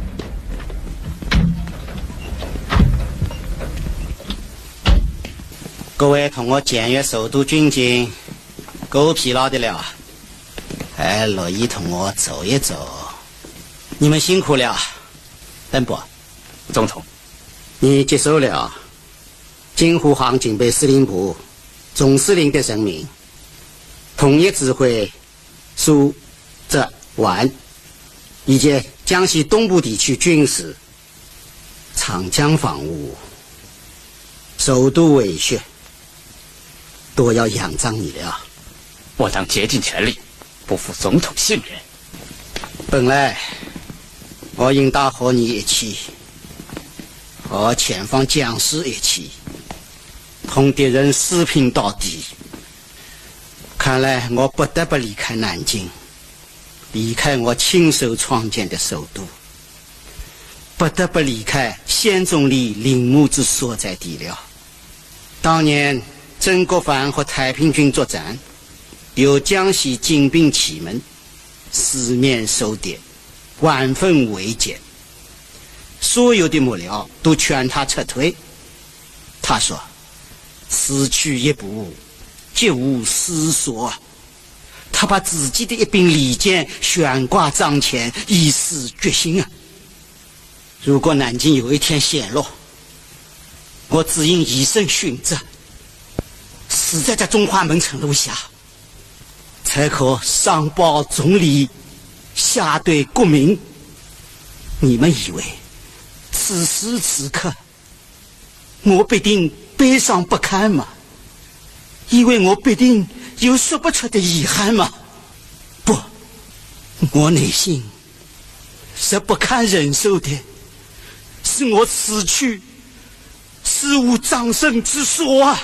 各位同我检阅首都军警，够疲劳的了，还乐意同我走一走。你们辛苦了。邓伯， 总统， 你接受了京沪杭警备司令部总司令的任命，统一指挥苏浙皖以及江西东部地区军事，长江防务，首都维续，都要仰仗你了。 我当竭尽全力，不负总统信任。 本来我应当和你一起，和前方将士一起，同敌人死拼到底。看来我不得不离开南京，离开我亲手创建的首都，不得不离开县总理陵墓之所在地了。当年曾国藩和太平军作战，由江西精兵启门，四面受敌，万分危急，所有的幕僚都劝他撤退。他说：“此去一步，绝无思索。”他把自己的一柄利剑悬挂帐前，以示决心啊！如果南京有一天陷落，我只应以身殉职，死在这中华门城楼下，才可上报总理，下对国民。你们以为此时此刻我必定悲伤不堪吗？以为我必定有说不出的遗憾吗？不，我内心是不堪忍受的，是我死去是无葬身之所啊！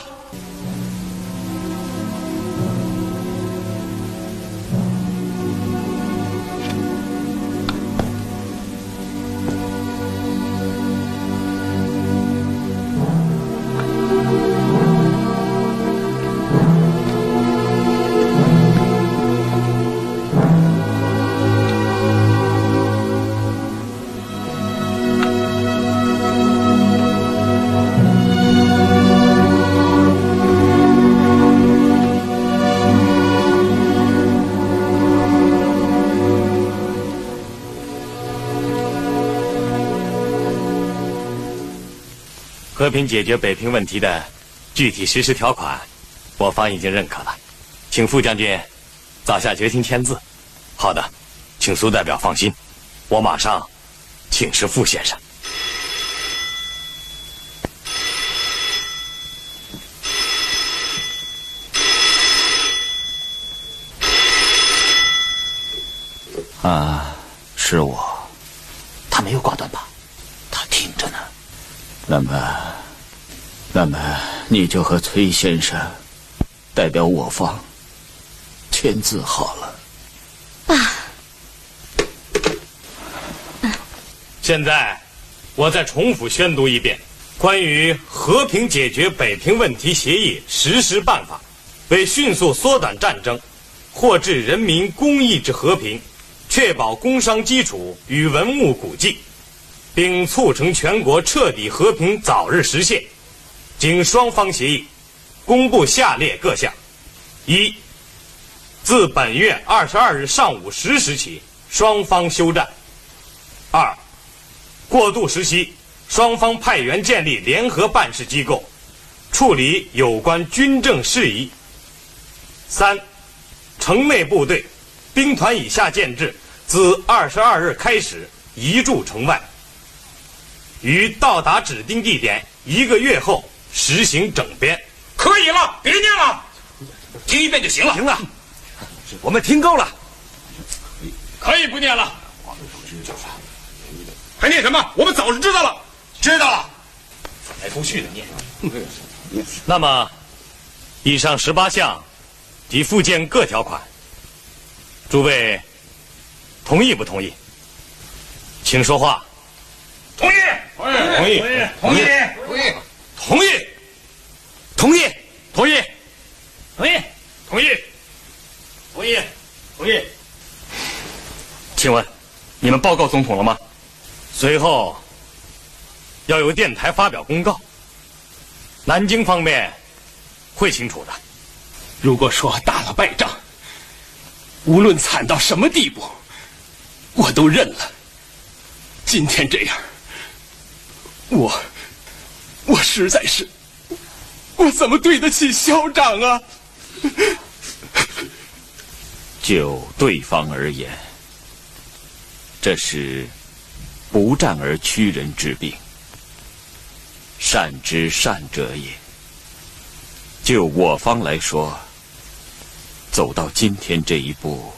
和平解决北平问题的具体实施条款，我方已经认可了，请傅将军早下决心签字。好的，请苏代表放心，我马上请示傅先生。 啊，是我。 他没有挂断吧？他听着呢。 那么你就和崔先生代表我方签字好了。 现在我再重复宣读一遍关于和平解决北平问题协议实施办法，为迅速缩短战争，获致人民公益之和平，确保工商基础与文物古迹，并促成全国彻底和平早日实现，经双方协议，公布下列各项：一、自本月22日上午10时起，双方休战；二、过渡时期，双方派员建立联合办事机构， 处理有关军政事宜。3、城内部队兵团以下建制自22日开始移驻城外，于到达指定地点1个月后实行整编。 可以了，别念了，听一遍就行了。 行了，我们听够了， 可以不念了。还念什么？我们早就知道了。知道了， 来不续的念。那么，以上18项及附件各条款，诸位同意不同意？请说话。 同意，同意，同意，同意，同意， 同意， 同意， 同意， 同意， 同意，同意。请问，你们报告总统了吗？随后要由电台发表公告，南京方面会清楚的。 如果说打了败仗，无论惨到什么地步，我都认了。今天这样，我实在是，我怎么对得起校长啊？ 就对方而言，这是不战而屈人之兵，善之善者也。就我方来说，走到今天这一步，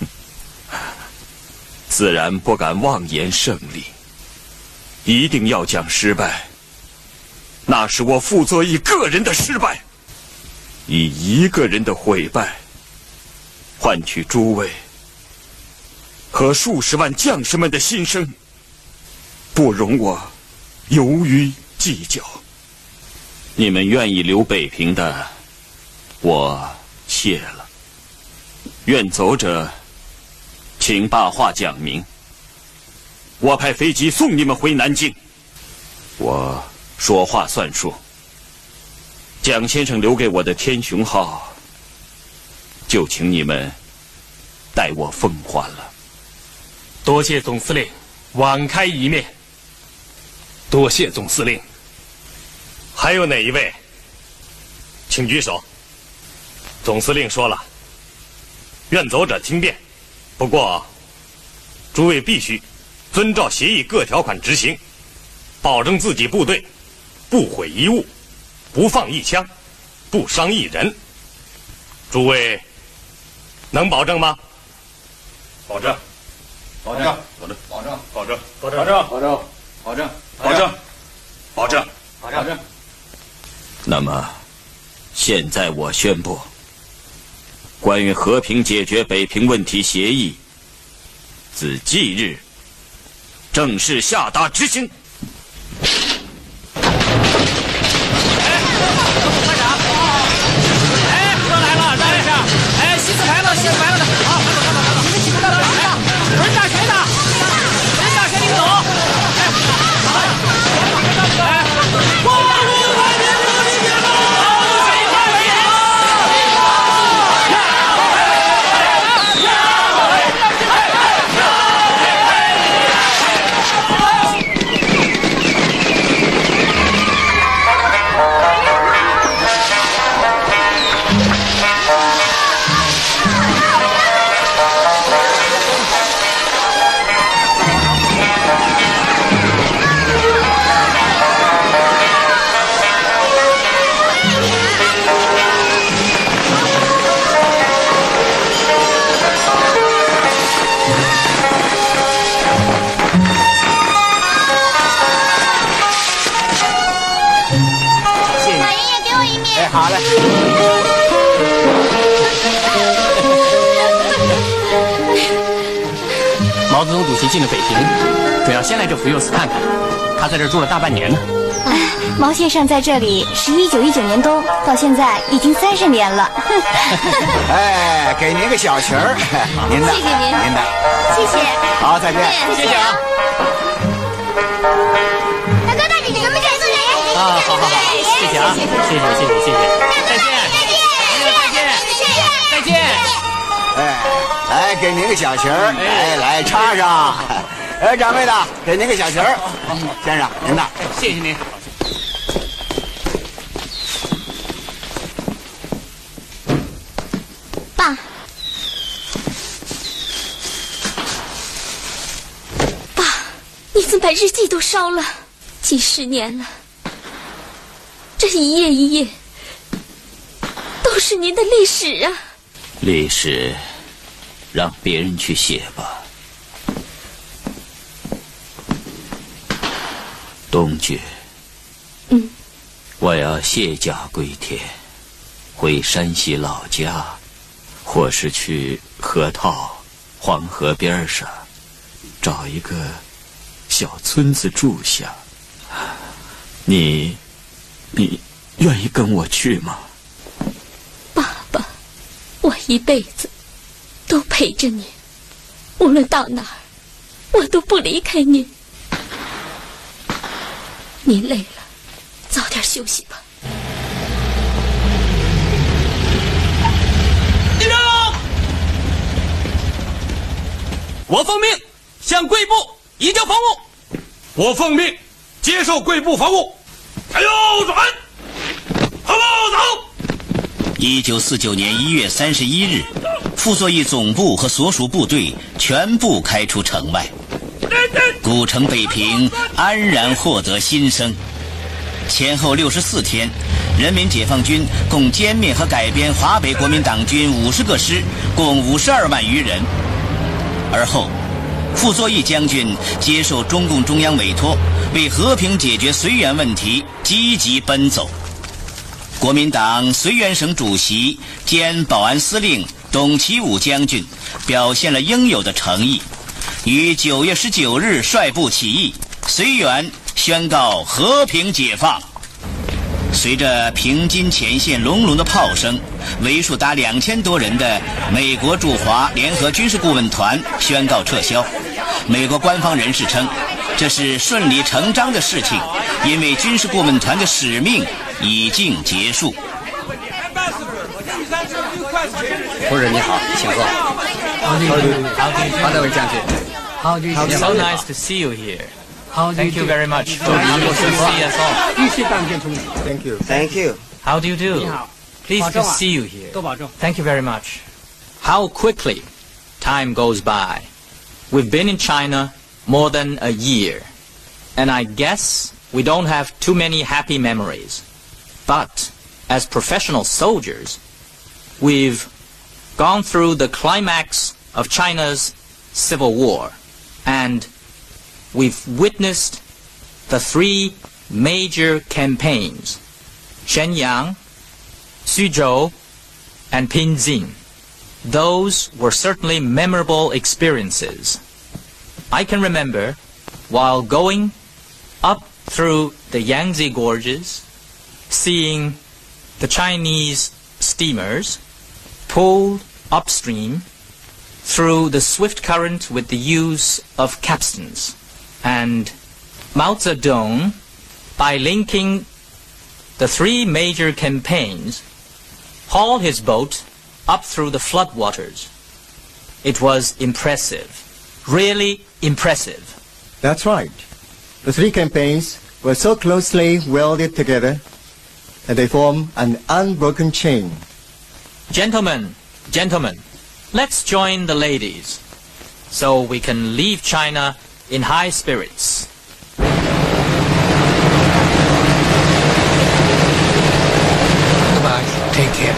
自然不敢妄言胜利，一定要讲失败。那是我负责一个人的失败，以一个人的毁败，换取诸位和数十万将士们的心声，不容我犹豫计较。你们愿意留北平的，我谢了；愿走者，请把话讲明。我派飞机送你们回南京，我说话算数。蒋先生留给我的天雄号，就请你们代我奉还了。 多谢总司令网开一面。 多谢总司令。 还有哪一位？请举手。总司令说了，愿走者听便。不过，诸位必须遵照协议各条款执行，保证自己部队不毁一物，不放一枪，不伤一人。诸位能保证吗？ 保证。保证。保证。保证。保证。保证。保证。保证。保证。保证。保证。 那么，现在我宣布，关于和平解决北平问题协议，自即日正式下达执行。 快点！哎，车来了，让一下！哎，西四牌了，西四牌了的，好，你们几个到哪儿呀？文大学的，文大学领走。哎，光荣百年革命节了！ 好嘞。 毛泽东主席进了北平，准要先来这福佑寺看看。他在这儿住了大半年呢。 哎，毛先生在这里是1919年冬，到现在已经30年了。 哎，给您个小旗儿，您的， 谢谢您， 您的， 谢谢。 好，再见， 谢谢啊。大哥大姐姐，咱们这次来。 啊，好好好，谢谢啊，谢谢。再见，再见。 哎，来给您个小旗儿，来插上。哎，掌柜的，给您个小旗儿。先生，您的， 谢谢您。 你怎么把日记都烧了？几十年了，这一页一页都是您的历史啊！ 历史，让别人去写吧。冬决，我要卸甲归田，回山西老家，或是去河套、黄河边上，找一个小村子住下。你愿意跟我去吗？ 爸爸，我一辈子都陪着您，无论到哪儿，我都不离开您。您累了，早点休息吧。 立正！我奉命向贵部移交防务。 我奉命接受贵部防务。 加油，转！好不走！1949年1月31日，傅作义总部和所属部队全部开出城外。古城北平安然获得新生。前后64天，人民解放军共歼灭和改编华北国民党军50个师，共52万余人。而后，傅作义将军接受中共中央委托，为和平解决绥远问题积极奔走。国民党绥远省主席兼保安司令董其武将军表现了应有的诚意，于9月19日率部起义，绥远宣告和平解放。随着平津前线隆隆的炮声，为数达2000多人的美国驻华联合军事顾问团宣告撤销。美国官方人士称，这是顺理成章的事情，因为军事顾问团的使命已经结束。 夫人你好，请坐。好的，魏将军。How do you do? So nice to see you here. Thank you very much for being able to see us all. Thank you. Thank you. How do you do? Pleased to see you here. Thank you very much. How quickly time goes by. We've been in China more than a year, and I guess we don't have too many happy memories. But as professional soldiers, we've gone through the climax of China's civil war, and we've witnessed the 3 major campaigns, Shenyang, Suzhou, and Pinjin. Those were certainly memorable experiences. I can remember, while going up through the Yangtze Gorges, seeing the Chinese steamers pulled upstream through the swift current with the use of capstans. And Mao Zedong, by linking the 3 major campaigns, hauled his boat up through the floodwaters. It was impressive, really impressive. That's right. The 3 campaigns were so closely welded together that they form an unbroken chain. Gentlemen, let's join the ladies so we can leave China in high spirits. Goodbye. Take care.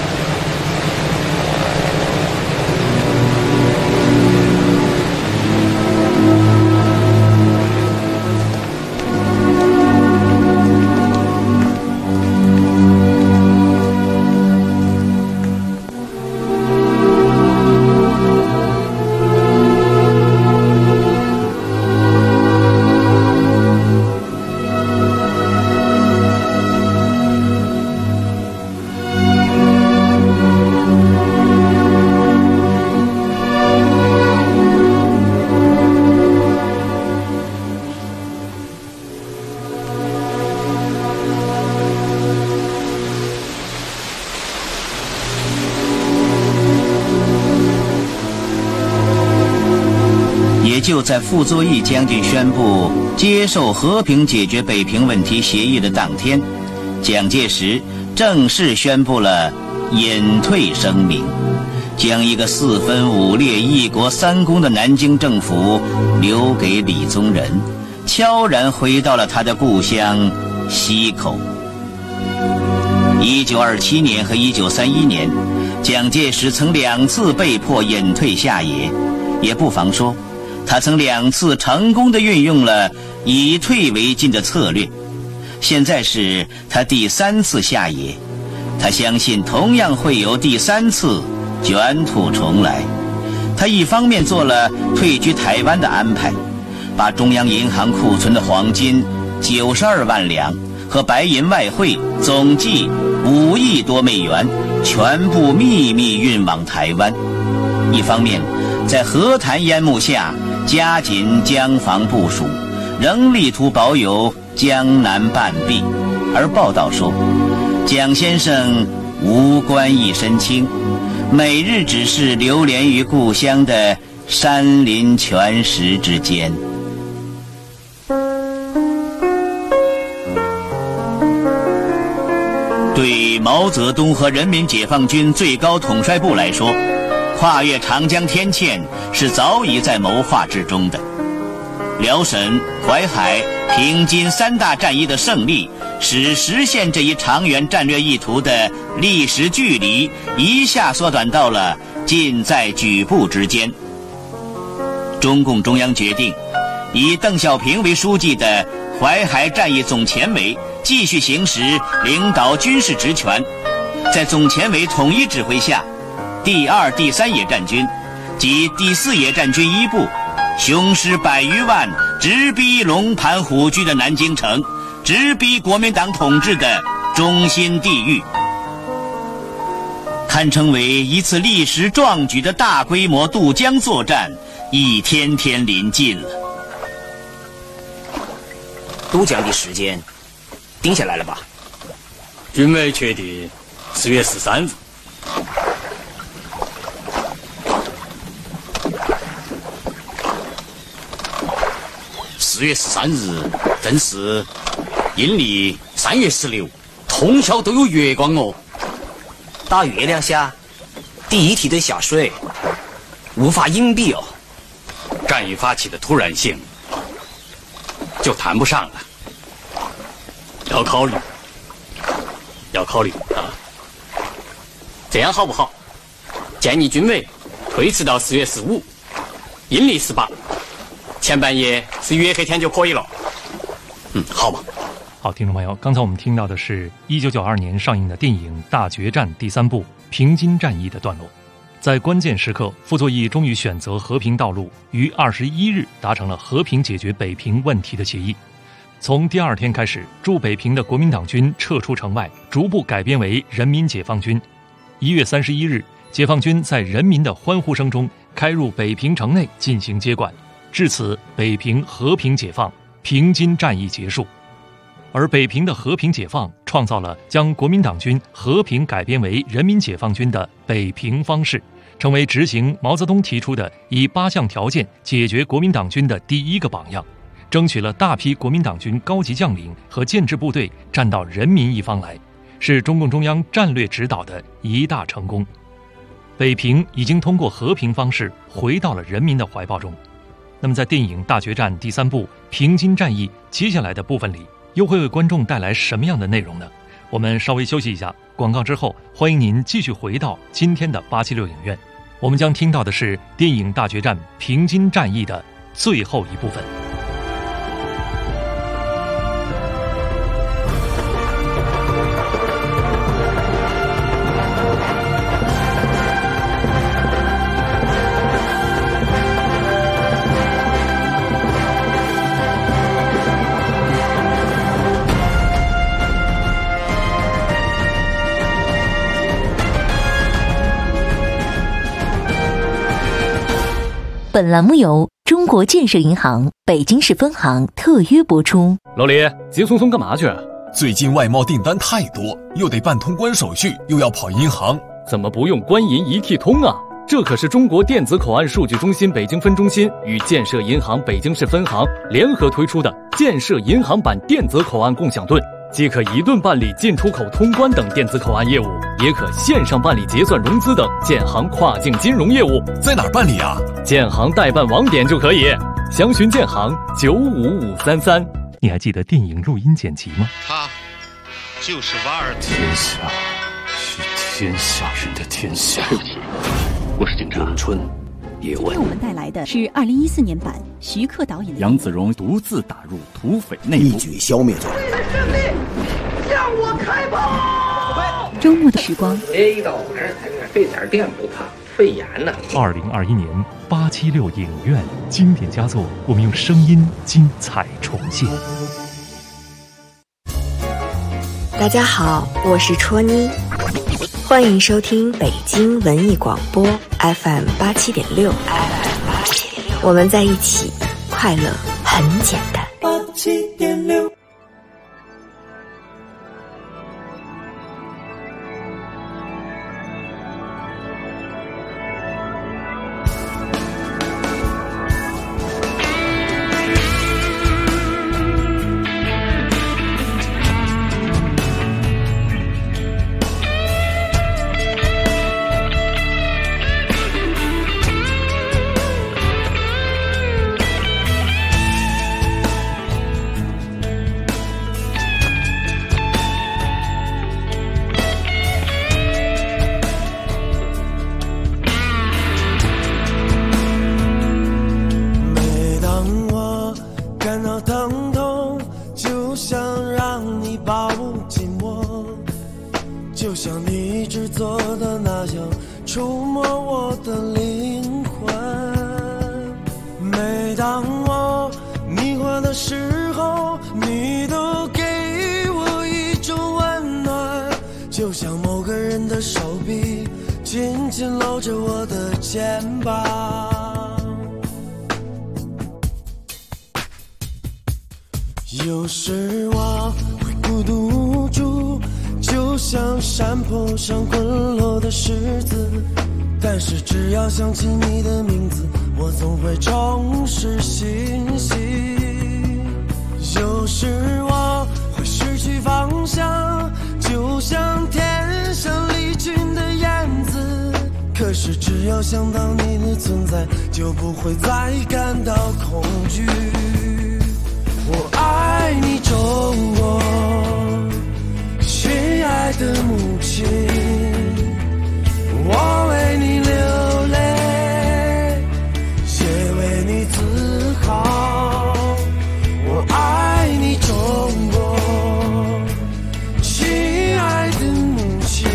就在傅作义将军宣布接受和平解决北平问题协议的当天，蒋介石正式宣布了隐退声明， 将一个4分5裂、1国3公的南京政府留给李宗仁，悄然回到了他的故乡西口。1927年和1931年，蒋介石曾2次被迫隐退下野，也不妨说，他曾2次成功地运用了以退为进的策略。现在是他第3次下野，他相信同样会有第3次卷土重来。他一方面做了退居台湾的安排，把中央银行库存的黄金92万两和白银外汇总计5亿多美元全部秘密运往台湾，一方面在和谈烟幕下加紧江防部署，仍力图保有江南半壁。而报道说，蒋先生无官一身轻，每日只是流连于故乡的山林泉石之间。对毛泽东和人民解放军最高统帅部来说，跨越长江天堑是早已在谋划之中的。辽沈、淮海、平津3大战役的胜利，使实现这一长远战略意图的历史距离一下缩短到了近在举步之间。中共中央决定，以邓小平为书记的淮海战役总前委继续行使领导军事职权，在总前委统一指挥下，第2、第3野战军及第4野战军一部，雄师100余万，直逼龙盘虎踞的南京城，直逼国民党统治的中心地域，堪称为一次历史壮举的大规模渡江作战，一天天临近了。 渡江的时间定下来了吧？ 军委确定4月13日。 4月13日正是阴历3月16，通宵都有月光哦。大月亮下，第一梯队下水，无法隐蔽哦。 战役发起的突然性，就谈不上了。要考虑啊！ 这样好不好？建议军委推迟到4月15，阴历18，前半夜是月黑天就可以了。好吧。 好，听众朋友，刚才我们听到的是1992年上映的电影《大决战》第3部平津战役的段落。在关键时刻，傅作义终于选择和平道路，于21日达成了和平解决北平问题的协议。从第2天开始，驻北平的国民党军撤出城外，逐步改编为人民解放军。1月31日，解放军在人民的欢呼声中开入北平城内进行接管，至此北平和平解放，平津战役结束。而北平的和平解放创造了将国民党军和平改编为人民解放军的北平方式，成为执行毛泽东提出的以8项条件解决国民党军的第一个榜样，争取了大批国民党军高级将领和建制部队站到人民一方来，是中共中央战略指导的一大成功。北平已经通过和平方式回到了人民的怀抱中。那么在电影《大决战》第3部平津战役接下来的部分里，又会为观众带来什么样的内容呢？我们稍微休息一下，广告之后，欢迎您继续回到今天的876影院。我们将听到的是电影《大决战》平津战役的最后一部分。 本栏目由中国建设银行北京市分行特约播出。 老李，急匆匆干嘛去？ 最近外贸订单太多，又得办通关手续，又要跑银行， 怎么不用官银一体通啊？这可是中国电子口岸数据中心北京分中心与建设银行北京市分行联合推出的建设银行版电子口岸共享盾， 既可移盾办理进出口通关等电子口岸业务，也可线上办理结算融资等建行跨境金融业务。 在哪儿办理啊？ 建行代办网点就可以。详询建行95533。 你还记得电影录音剪辑吗？ 他就是瓦尔特。 天下是天下人的天下。 对不起，我是警察。 春叶问。 今天我们带来的是2014年版徐克导演的。 杨子荣独自打入土匪内部， 一举消灭掉。 胜利，向我开炮！ 周末的时光。 一到晚上才看，这点电不怕，肺炎呢。 2021年876影院经典佳作，我们用声音精彩重现。 大家好，我是戳妮，欢迎收听北京文艺广播 FM 87.6。我们在一起，快乐很简单。 87.6。 有时我会孤独无助，就像山坡上滚落的石子，但是只要想起你的名字，我总会重拾信息。有时我会失去方向，就像天上离群的燕子，可是只要想到你的存在，就不会再感到恐惧。我爱你中国，亲爱的母亲，我为你流泪，也为你自豪。我爱你中国，亲爱的母亲，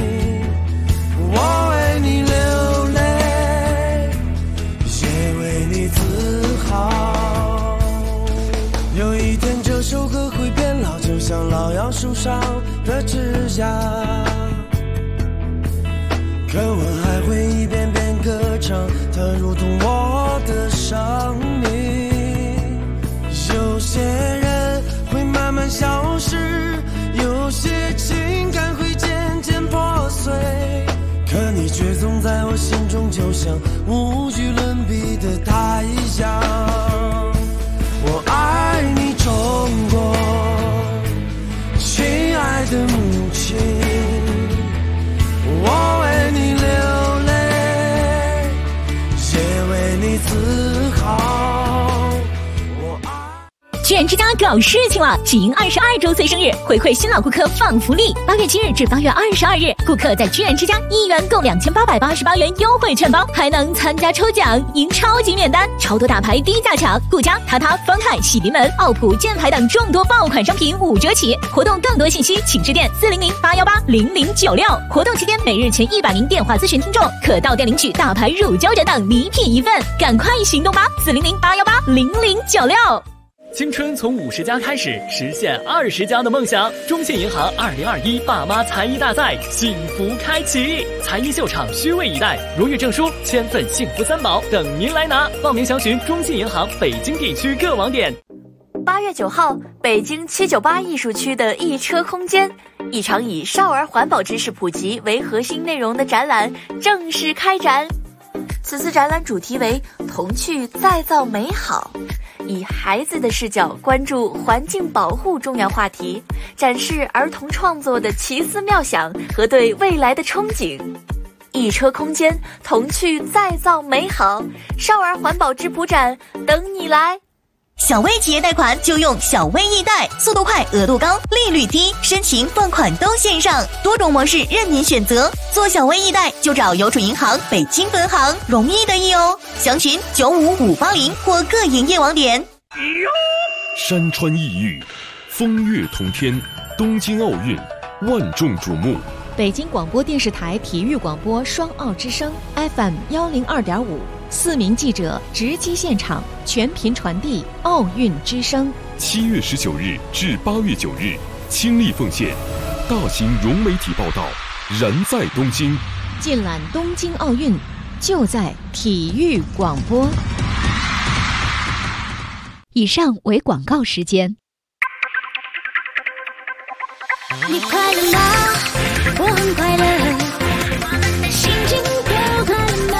我为你流泪，也为你自豪。有一天这首歌会变老，就像老杨树上的枝桠，可我还会一遍遍歌唱，它如同我的生命。有些人会慢慢消失，有些情感会渐渐破碎，可你却总在我心中，就像无与伦比的太阳。我爱你中国，亲爱的母亲，我为你流泪，也为你自豪。 居然之家搞事情了！喜迎22周岁生日，回馈新老顾客放福利。8月7日至8月22日，顾客在居然之家1元购2888元优惠券包，还能参加抽奖，赢超级免单，超多大牌低价抢，顾家、塔塔、方太、喜临门、奥普、箭牌等众多爆款商品5折起。活动更多信息，请致电400-818-0096。活动期间，每日前100名电话咨询听众可到店领取大牌乳胶枕等礼品1份，赶快行动吧！400-818-0096。 青春从50加开始，实现20加的梦想。中信银行2021爸妈才艺大赛幸福开启，才艺秀场虚位以待，荣誉证书、千份幸福3宝等您来拿。报名详询中信银行北京地区各网点。 8月9号，北京798艺术区的一车空间，一场以少儿环保知识普及为核心内容的展览正式开展。此次展览主题为“童趣再造美好”， 以孩子的视角关注环境保护重要话题，展示儿童创作的奇思妙想和对未来的憧憬。一车空间，童趣再造美好，少儿环保质朴展等你来。 小微企业贷款就用小微易贷，速度快，额度高，利率低，申请放款都线上，多种模式任您选择。做小微易贷就找邮储银行北京分行，容易得意哦。详询95580或各营业网点。 山川异域，风月同天，东京奥运万众瞩目。 北京广播电视台体育广播双奥之声 FM102.5，4名记者直击现场，全频传递奥运之声。 7月19日至8月9日，倾力奉献，大型融媒体报道，燃在东京。 尽览东京奥运，就在体育广播。以上为广告时间。 你快乐吗？我很快乐，我们的心情都快乐吗？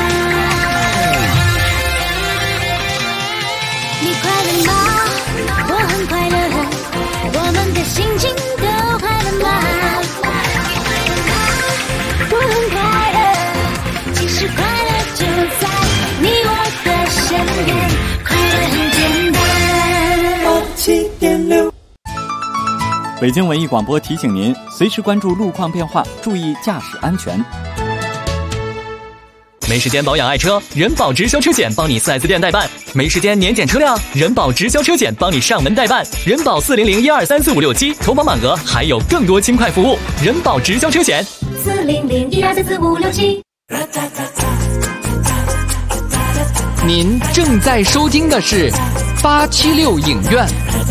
你快乐吗？我很快乐，我们的心情都快乐吗？我很快乐，其实快乐就在你我的身边，快乐很简单。87.6 北京文艺广播提醒您，随时关注路况变化，注意驾驶安全。 没时间保养爱车，人保直销车险帮你 4S 店代办；没时间年检车辆，人保直销车险帮你上门代办。人保400-1234567，投保满额还有更多轻快服务。人保直销车险 400-1234567。 您正在收听的是876影院。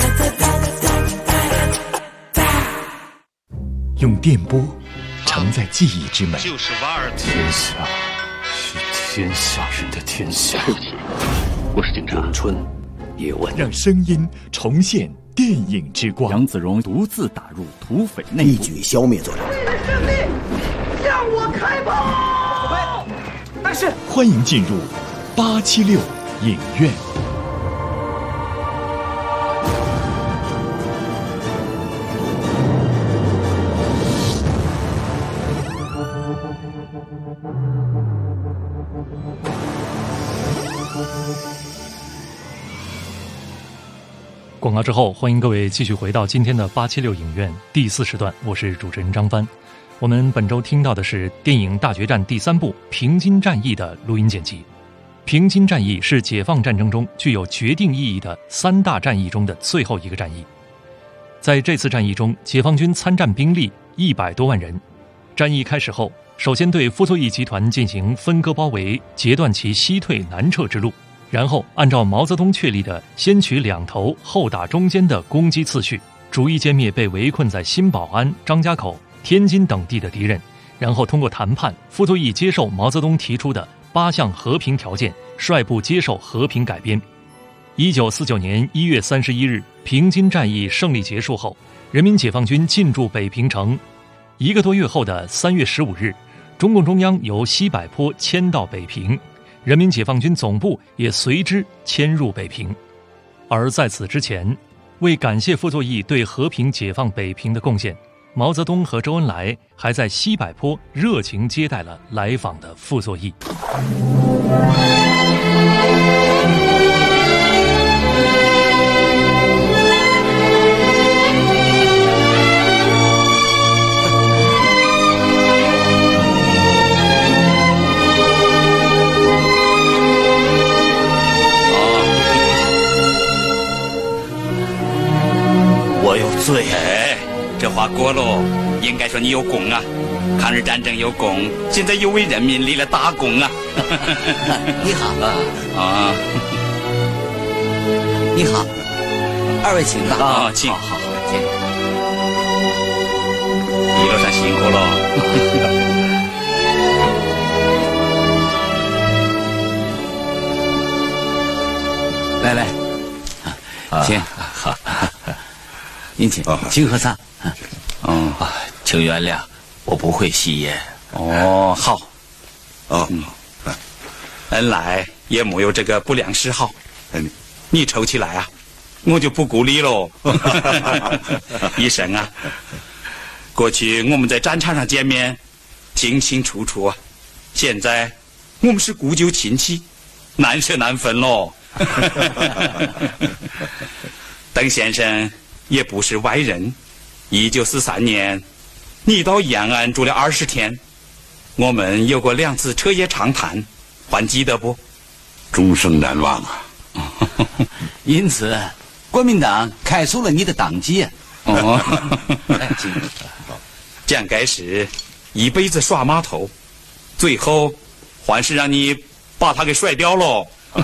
用电波承载记忆之美， 就是瓦尔特。 天下是天下人的天下。 我是警察。咏春叶问，让声音重现电影之光。 杨子荣独自打入土匪内部， 一举消灭作者。 胜利，向我开炮！ 但是，欢迎进入876影院。 广告之后，欢迎各位继续回到今天的876影院第4时段，我是主持人张帆。我们本周听到的是电影《大决战》第3部《平津战役》的录音剪辑。平津战役是解放战争中具有决定意义的3大战役中的最后一个战役。在这次战役中，解放军参战兵力100多万人。战役开始后，首先对傅作义集团进行分割包围，截断其西退南撤之路。然后按照毛泽东确立的先取两头后打中间的攻击次序，逐一歼灭被围困在新保安、张家口、天津等地的敌人，然后通过谈判，傅作义接受毛泽东提出的8项和平条件，率部接受和平改编。1949年1月31日，平津战役胜利结束后，人民解放军进驻北平城。1个多月后的3月15日，中共中央由西柏坡迁到北平，人民解放军总部也随之迁入北平。而在此之前，为感谢傅作义对和平解放北平的贡献，毛泽东和周恩来还在西柏坡热情接待了来访的傅作义。 我有罪。哎，这话过喽，应该说你有功啊，抗日战争有功，现在又为人民立了大功啊。 你好啊， 你好，二位请吧。 啊，请。 好， 请。一路上辛苦了。 来，请。 好。 您请喝茶。 请原谅，我不会吸烟。哦，好。恩来也没有这个不良嗜好。 你抽起来啊，我就不顾你喽。医生啊，过去我们在战场上见面，清清楚楚啊。现在我们是故旧亲戚，难舍难分喽。邓先生也不是外人。1943年，你到延安住了20天，我们有过2次彻夜长谈，还记得不？ 终生难忘啊！ 因此，国民党开除了你的党籍。 蒋介石一辈子耍码头，最后还是让你把他给甩掉喽。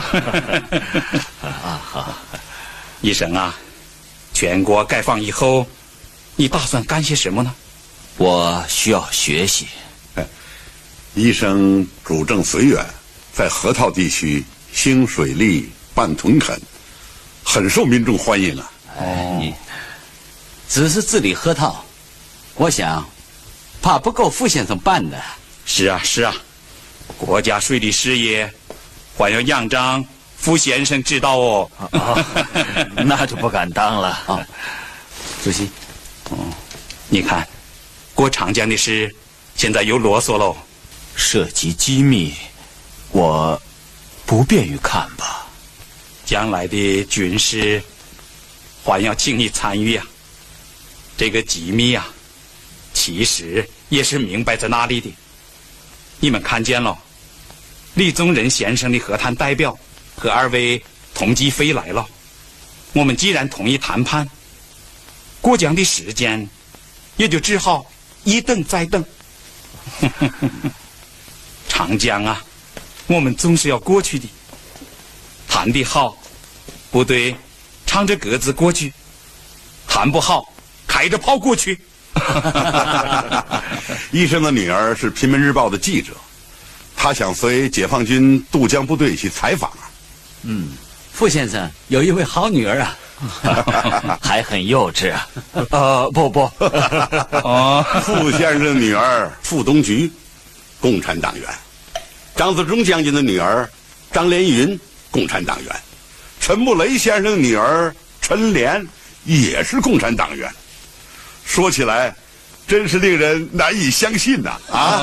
医生啊，全国改放以后，你打算干些什么呢？ 我需要学习。 医生主政绥远，在河套地区兴水利、办屯垦，很受民众欢迎啊。 你只是治理河套，我想怕不够傅先生办的。 是啊，国家水利事业还要仰仗傅先生指导哦。 那就不敢当了。主席， 你看，过长江的事现在又啰嗦喽。 涉及机密，我不便于看吧。 将来的军事还要请你参与啊。这个机密啊，其实也是明摆在那里的。你们看见了，李宗仁先生的和谈代表和2位同济飞来了。我们既然同意谈判，过江的时间也就只好一等再等。长江啊，我们总是要过去的。谈得好，部队唱着歌子过去；谈不好，开着炮过去。 医生的女儿是《平民日报》的记者，他想随解放军渡江部队去采访啊。 傅先生有一位好女儿啊。还很幼稚啊。不。 傅先生的女儿傅东菊，共产党员；张自忠将军的女儿张连云，共产党员；陈木雷先生的女儿陈莲也是共产党员。说起来，真是令人难以相信呐！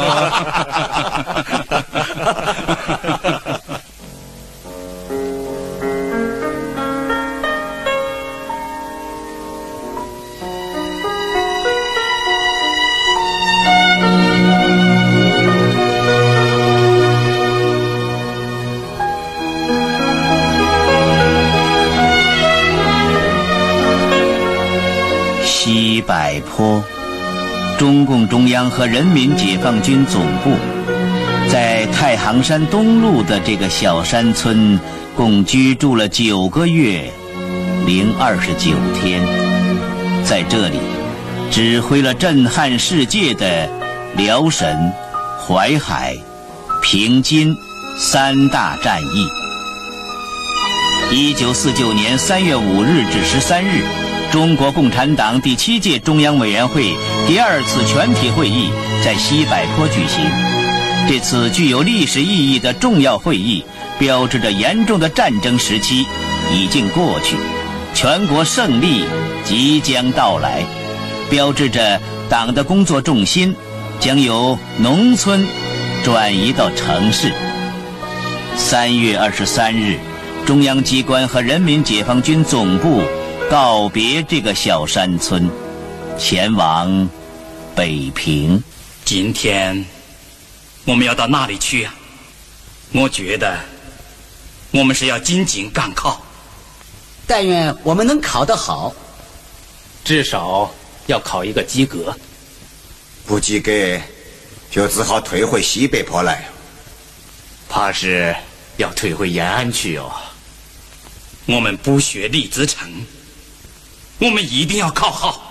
西柏坡，中共中央和人民解放军总部在太行山东路的这个小山村共居住了9个月零29天，在这里指挥了震撼世界的辽沈、淮海、平津3大战役。1949年3月5日至13日，中国共产党第7届中央委员会第2次全体会议在西柏坡举行。这次具有历史意义的重要会议，标志着严重的战争时期已经过去，全国胜利即将到来，标志着党的工作重心将由农村转移到城市。3月23日，中央机关和人民解放军总部告别这个小山村，前往北平。 今天我们要到哪里去啊？我觉得我们是要进京赶考。 但愿我们能考得好， 至少要考一个及格。 不及格，就只好退回西北坡来。 怕是要退回延安去哦。 我们不学李自成，我们一定要考好。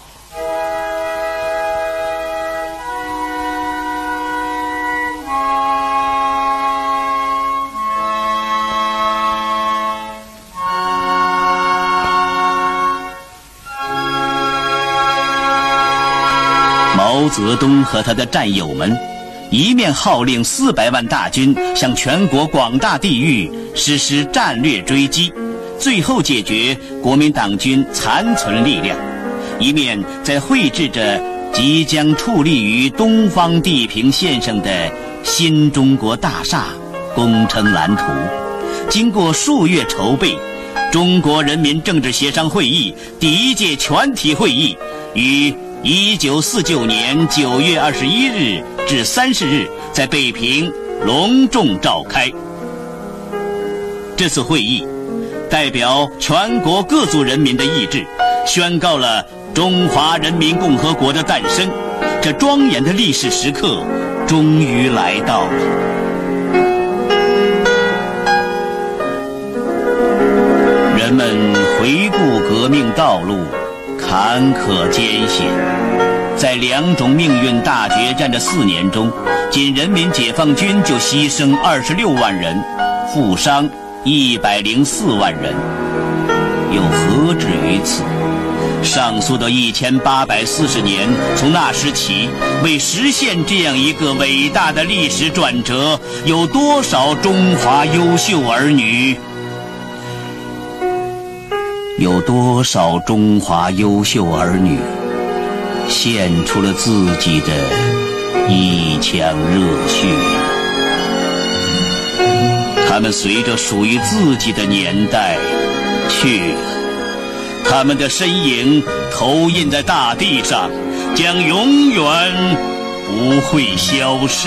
毛泽东和他的战友们一面号令400万大军向全国广大地域实施战略追击， 最后解决国民党军残存力量，一面在绘制着即将矗立于东方地平线上的新中国大厦工程蓝图。经过数月筹备，中国人民政治协商会议第1届全体会议于1949年9月21日至30日在北平隆重召开。这次会议代表全国各族人民的意志，宣告了中华人民共和国的诞生。这庄严的历史时刻终于来到了。人们回顾革命道路坎坷艰险，在2种命运大决战的4年中，仅人民解放军就牺牲26万人，负伤104万人，又何止于此？上溯到1840年，从那时起，为实现这样一个伟大的历史转折，有多少中华优秀儿女？有多少中华优秀儿女献出了自己的一腔热血？他们随着属于自己的年代去了，他们的身影投印在大地上，将永远不会消逝。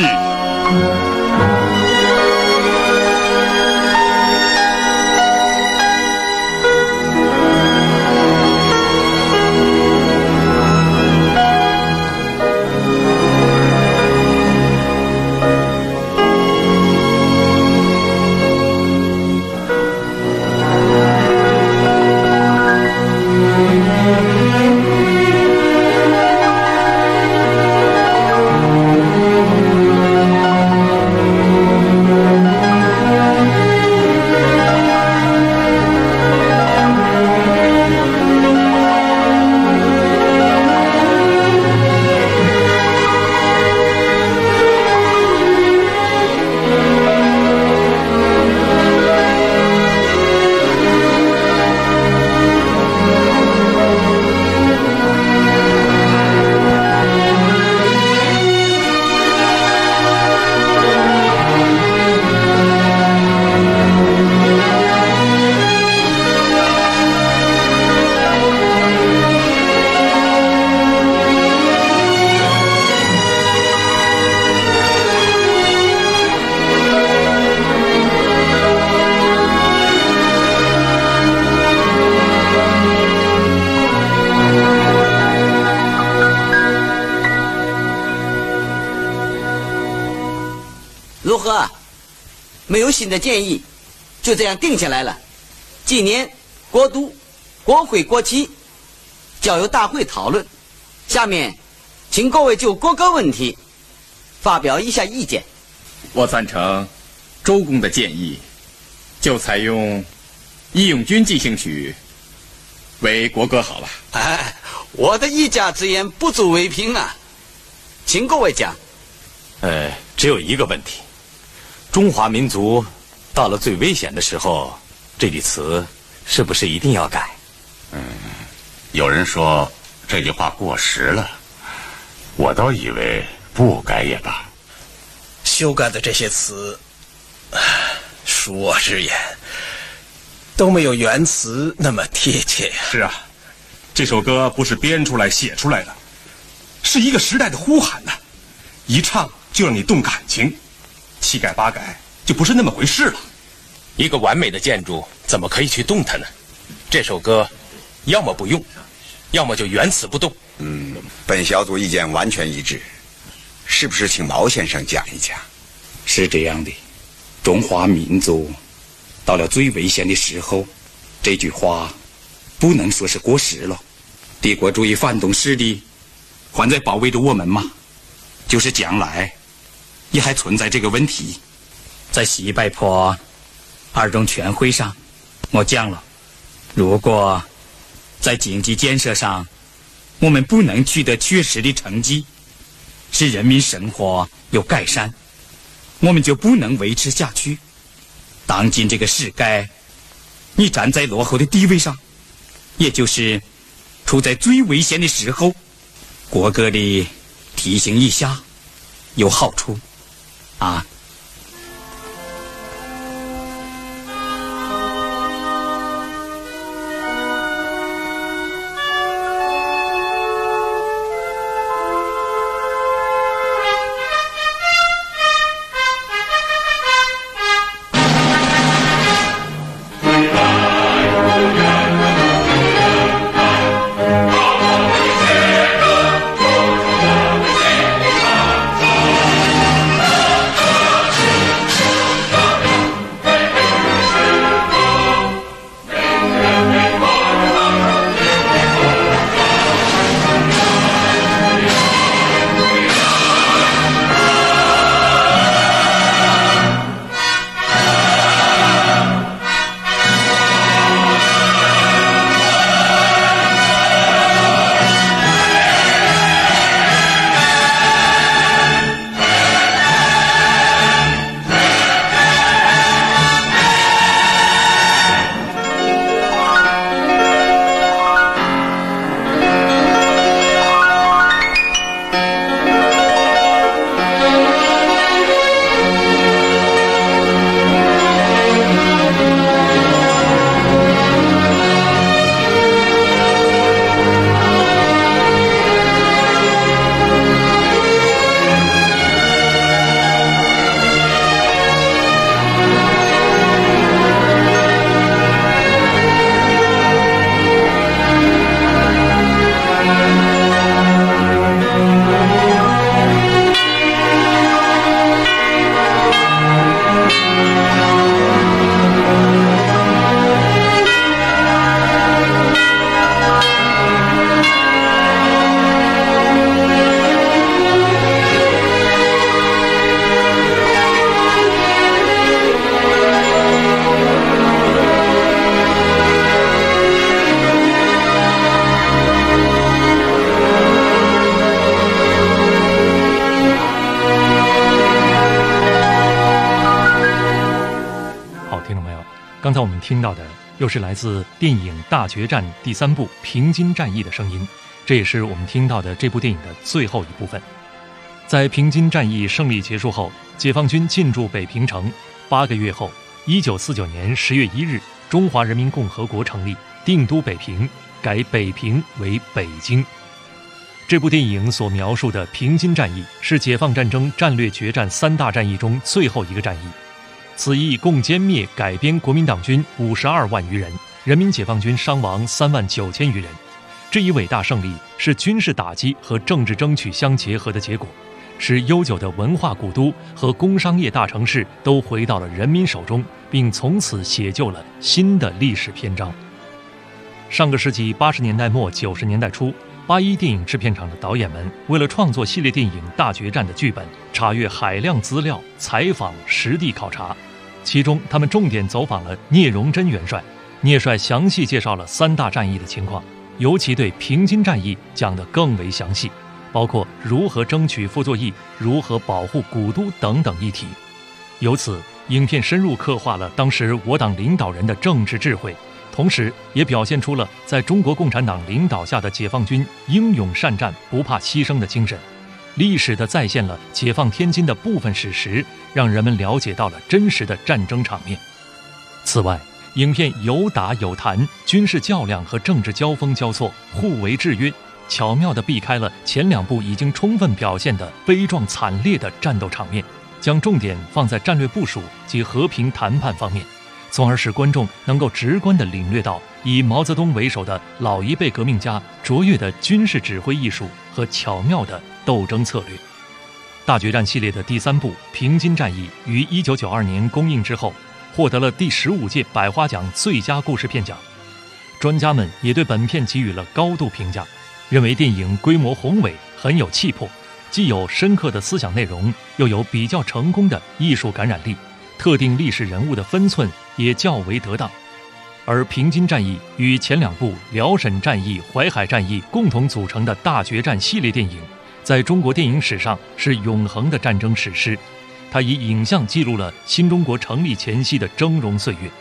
如何？没有新的建议，就这样定下来了。今年国都、国徽、国旗交由大会讨论。下面，请各位就各个问题发表一下意见。 我赞成周公的建议，就采用《义勇军进行曲》为国歌好了。 哎，我的一家之言不足为凭啊，请各位讲。 只有一个问题。中华民族到了最危险的时候，这句词是不是一定要改？ 有人说这句话过时了，我倒以为不改也罢。 修改的这些词，恕我直言，都没有原词那么贴切呀。 是啊，这首歌不是编出来写出来的，是一个时代的呼喊呐，一唱就让你动感情。七改八改就不是那么回事了。 一个完美的建筑怎么可以去动它呢？这首歌要么不用，要么就原词不动。 本小组意见完全一致，是不是请毛先生讲一讲？ 是这样的，中华民族到了最危险的时候，这句话不能说是过时了。帝国主义反动势力还在包围着我们吗？就是将来也还存在这个问题。在西柏坡2中全会上，我讲了，如果在经济建设上我们不能取得确实的成绩，使人民生活有改善，我们就不能维持下去。当今这个世界你站在落后的地位上，也就是处在最危险的时候，过歌里提醒一下有好处啊。 刚才我们听到的又是来自电影《大决战》第3部平津战役的声音，这也是我们听到的这部电影的最后一部分。在平津战役胜利结束后，解放军进驻北平城，8个月后，1949年10月1日，中华人民共和国成立，定都北平，改北平为北京。这部电影所描述的平津战役是解放战争战略决战3大战役中最后一个战役。此役共歼灭改编国民党军52万余人，人民解放军伤亡3万9千余人。这一伟大胜利是军事打击和政治争取相结合的结果，使悠久的文化古都和工商业大城市都回到了人民手中，并从此写就了新的历史篇章。上个世纪80年代末90年代初，81电影制片厂的导演们为了创作系列电影《大决战》的剧本，查阅海量资料、采访、实地考察。其中他们重点走访了聂荣臻元帅，聂帅详细介绍了3大战役的情况，尤其对平津战役讲得更为详细，包括如何争取傅作义、如何保护古都等等议题。由此，影片深入刻画了当时我党领导人的政治智慧，同时也表现出了在中国共产党领导下的解放军英勇善战、不怕牺牲的精神，历史地再现了解放天津的部分史实，让人们了解到了真实的战争场面。此外，影片有打有谈，军事较量和政治交锋交错，互为制约，巧妙地避开了前2部已经充分表现的悲壮惨烈的战斗场面，将重点放在战略部署及和平谈判方面，从而使观众能够直观地领略到以毛泽东为首的老一辈革命家卓越的军事指挥艺术和巧妙的斗争策略。大决战系列的第3部平津战役于1992年公映之后，获得了第15届百花奖最佳故事片奖。专家们也对本片给予了高度评价，认为电影规模宏伟，很有气魄，既有深刻的思想内容，又有比较成功的艺术感染力，特定历史人物的分寸也较为得当。而平津战役与前2部辽沈战役、淮海战役共同组成的大决战系列电影，在中国电影史上是永恒的战争史诗。它以影像记录了新中国成立前夕的峥嵘岁月。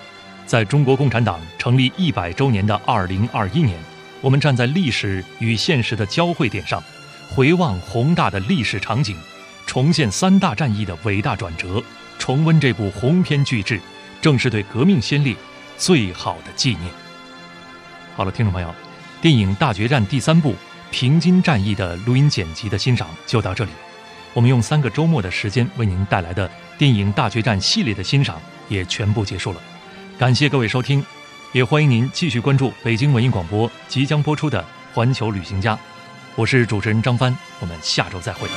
在中国共产党成立100周年的2021年，我们站在历史与现实的交汇点上，回望宏大的历史场景，重现3大战役的伟大转折，重温这部鸿篇巨制，正是对革命先烈最好的纪念。好了，听众朋友，电影《大决战》第3部平津战役的录音剪辑的欣赏就到这里。我们用3个周末的时间为您带来的电影《大决战》系列的欣赏也全部结束了。感谢各位收听，也欢迎您继续关注北京文艺广播即将播出的《环球旅行家》。我是主持人张帆，我们下周再会。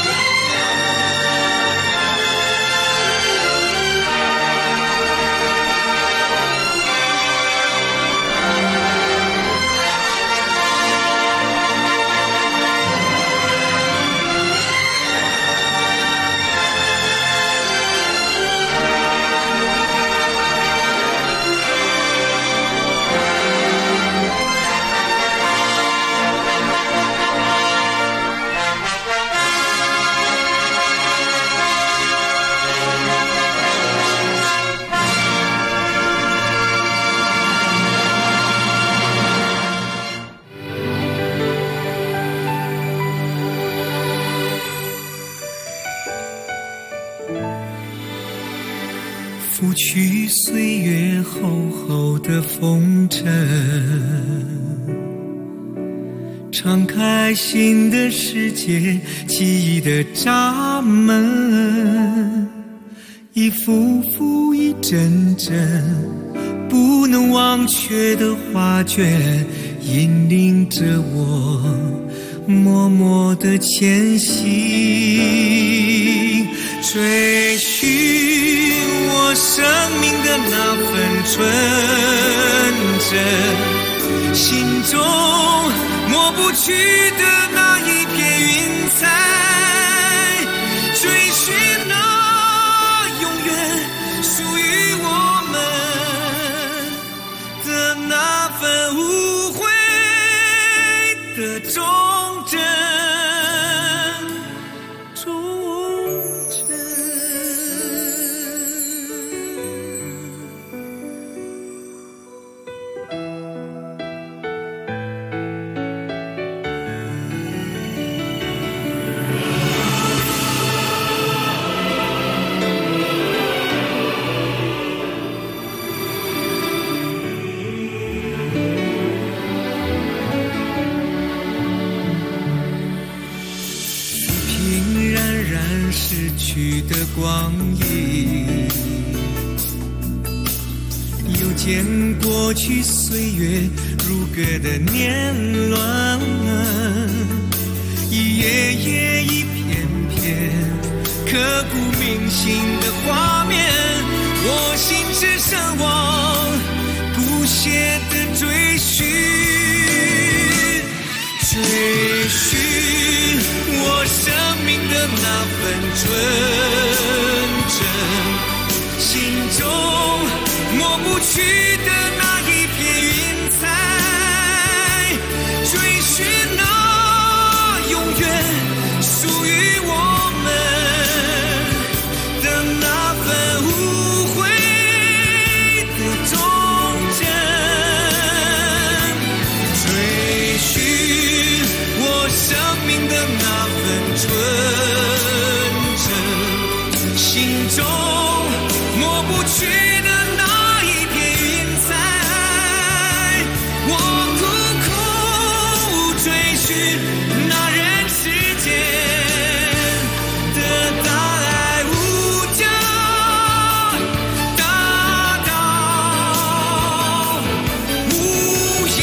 拂去岁月厚厚的风尘，敞开新的世界，记忆的闸门，一幅幅一帧帧不能忘却的画卷，引领着我默默的前行，追寻我生命的那份纯真，心中抹不去的那一片云彩，追寻那永远属于我们的那份无悔的忠贞。去的光阴，又见过去岁月如歌的年轮，一页页一片片刻骨铭心的画面，我心只向往不懈的追寻，追寻我生命的那份纯真，心中抹不去的那一片云彩，追寻那永远属于我们的那份无悔的忠贞，追寻我生命的那份纯真，心中抹不去的那一片云彩，我苦苦追寻那人世间的大爱无价，大道无垠，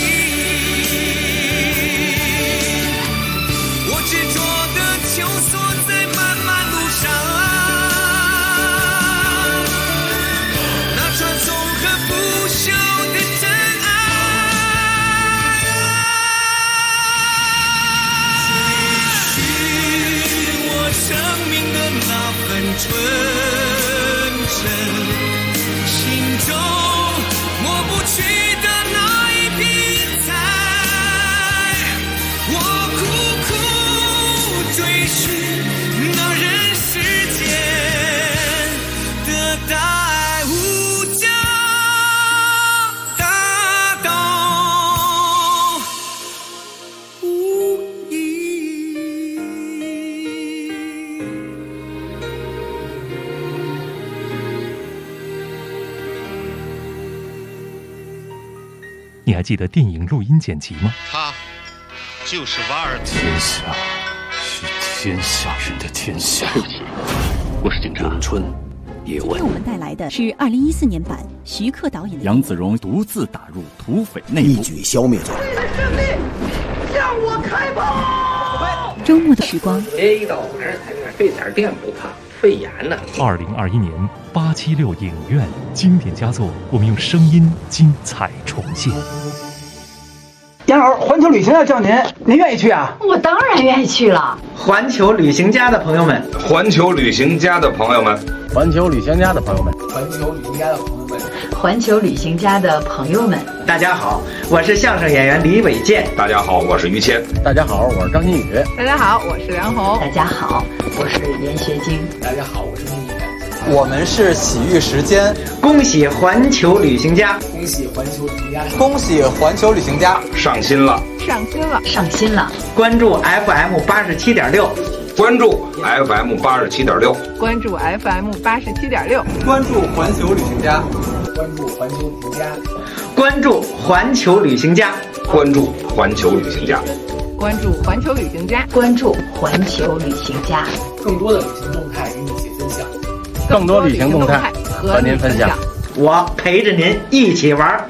我执着的求索在漫漫路上， 你还记得电影录音剪辑吗？ 他就是瓦尔特。 天下是天下人的天下。 对不起，我是警察。 咏春，叶问。 今天我们带来的是2014年版徐克导演的。 杨子荣独自打入土匪内部， 一举消灭掉。 为了胜利，向我开炮！ 周末的时光。 一到晚上才费点电不怕，肺炎呢。 2021年876影院经典佳作，我们用声音精彩重现。 杨老师，环球旅行要叫您，您愿意去啊？ 我当然愿意去了。 环球旅行家的朋友们， 环球旅行家的朋友们， 环球旅行家的朋友们， 环球旅行家的朋友们， 环球旅行家的朋友们， 大家好，我是相声演员李伟健。 大家好，我是于谦。 大家好，我是张馨予。 大家好，我是梁红。 大家好，我是严学晶。 大家好，我是聂远。 我们是洗浴时间， 恭喜环球旅行家， 恭喜环球旅行家，恭喜环球旅行家上新了， 上新了， 上新了！ 关注 FM 87.6， 关注 FM 87.6， 关注 FM 87.6， 关注环球旅行家，关注环球旅行家， 关注环球旅行家， 关注环球旅行家， 关注环球旅行家， 关注环球旅行家， 更多的旅行动态与你一起分享。 更多旅行动态和您分享， 我陪着您一起玩。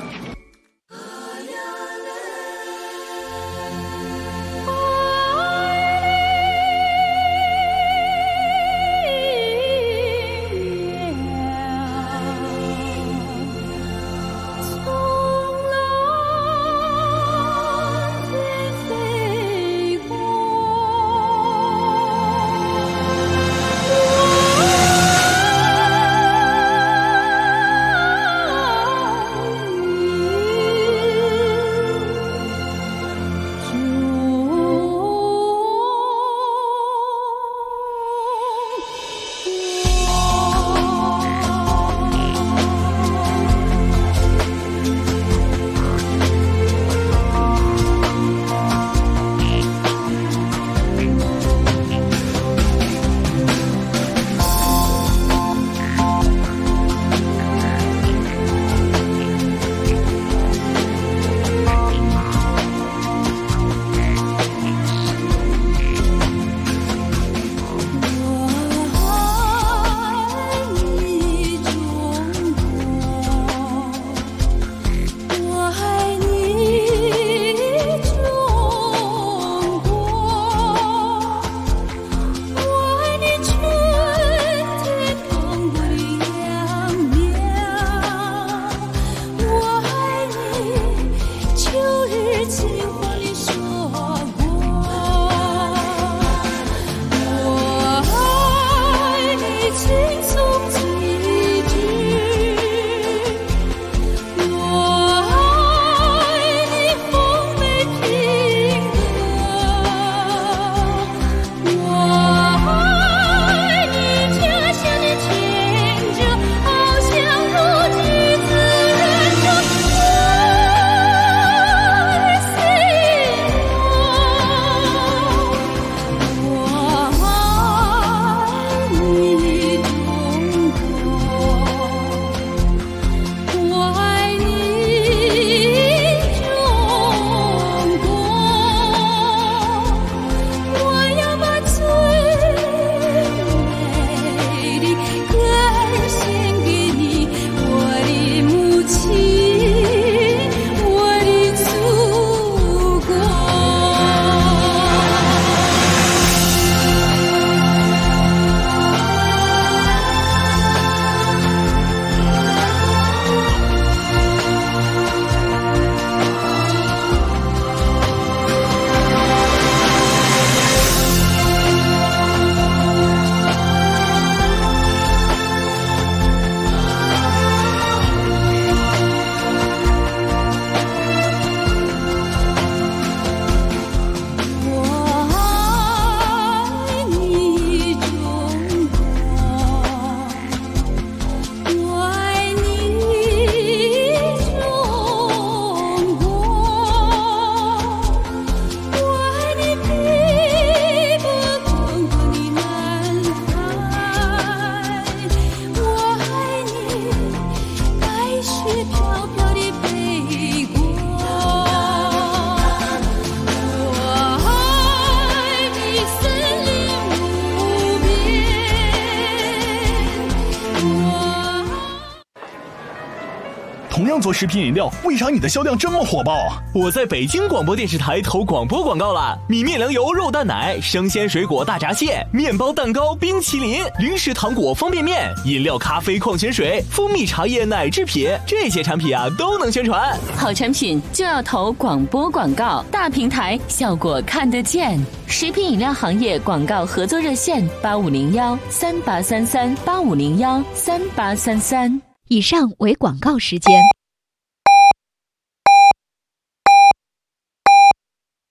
样做食品饮料，为啥你的销量这么火爆啊？ 我在北京广播电视台投广播广告了，米面粮油肉蛋奶、生鲜水果大闸蟹、面包蛋糕、冰淇淋、零食糖果、方便面、饮料、咖啡、矿泉水、蜂蜜茶叶、奶制品，这些产品啊都能宣传。 好产品就要投广播广告，大平台效果看得见。食品饮料行业广告合作热线8501-3833-8501-3833。 以上为广告时间。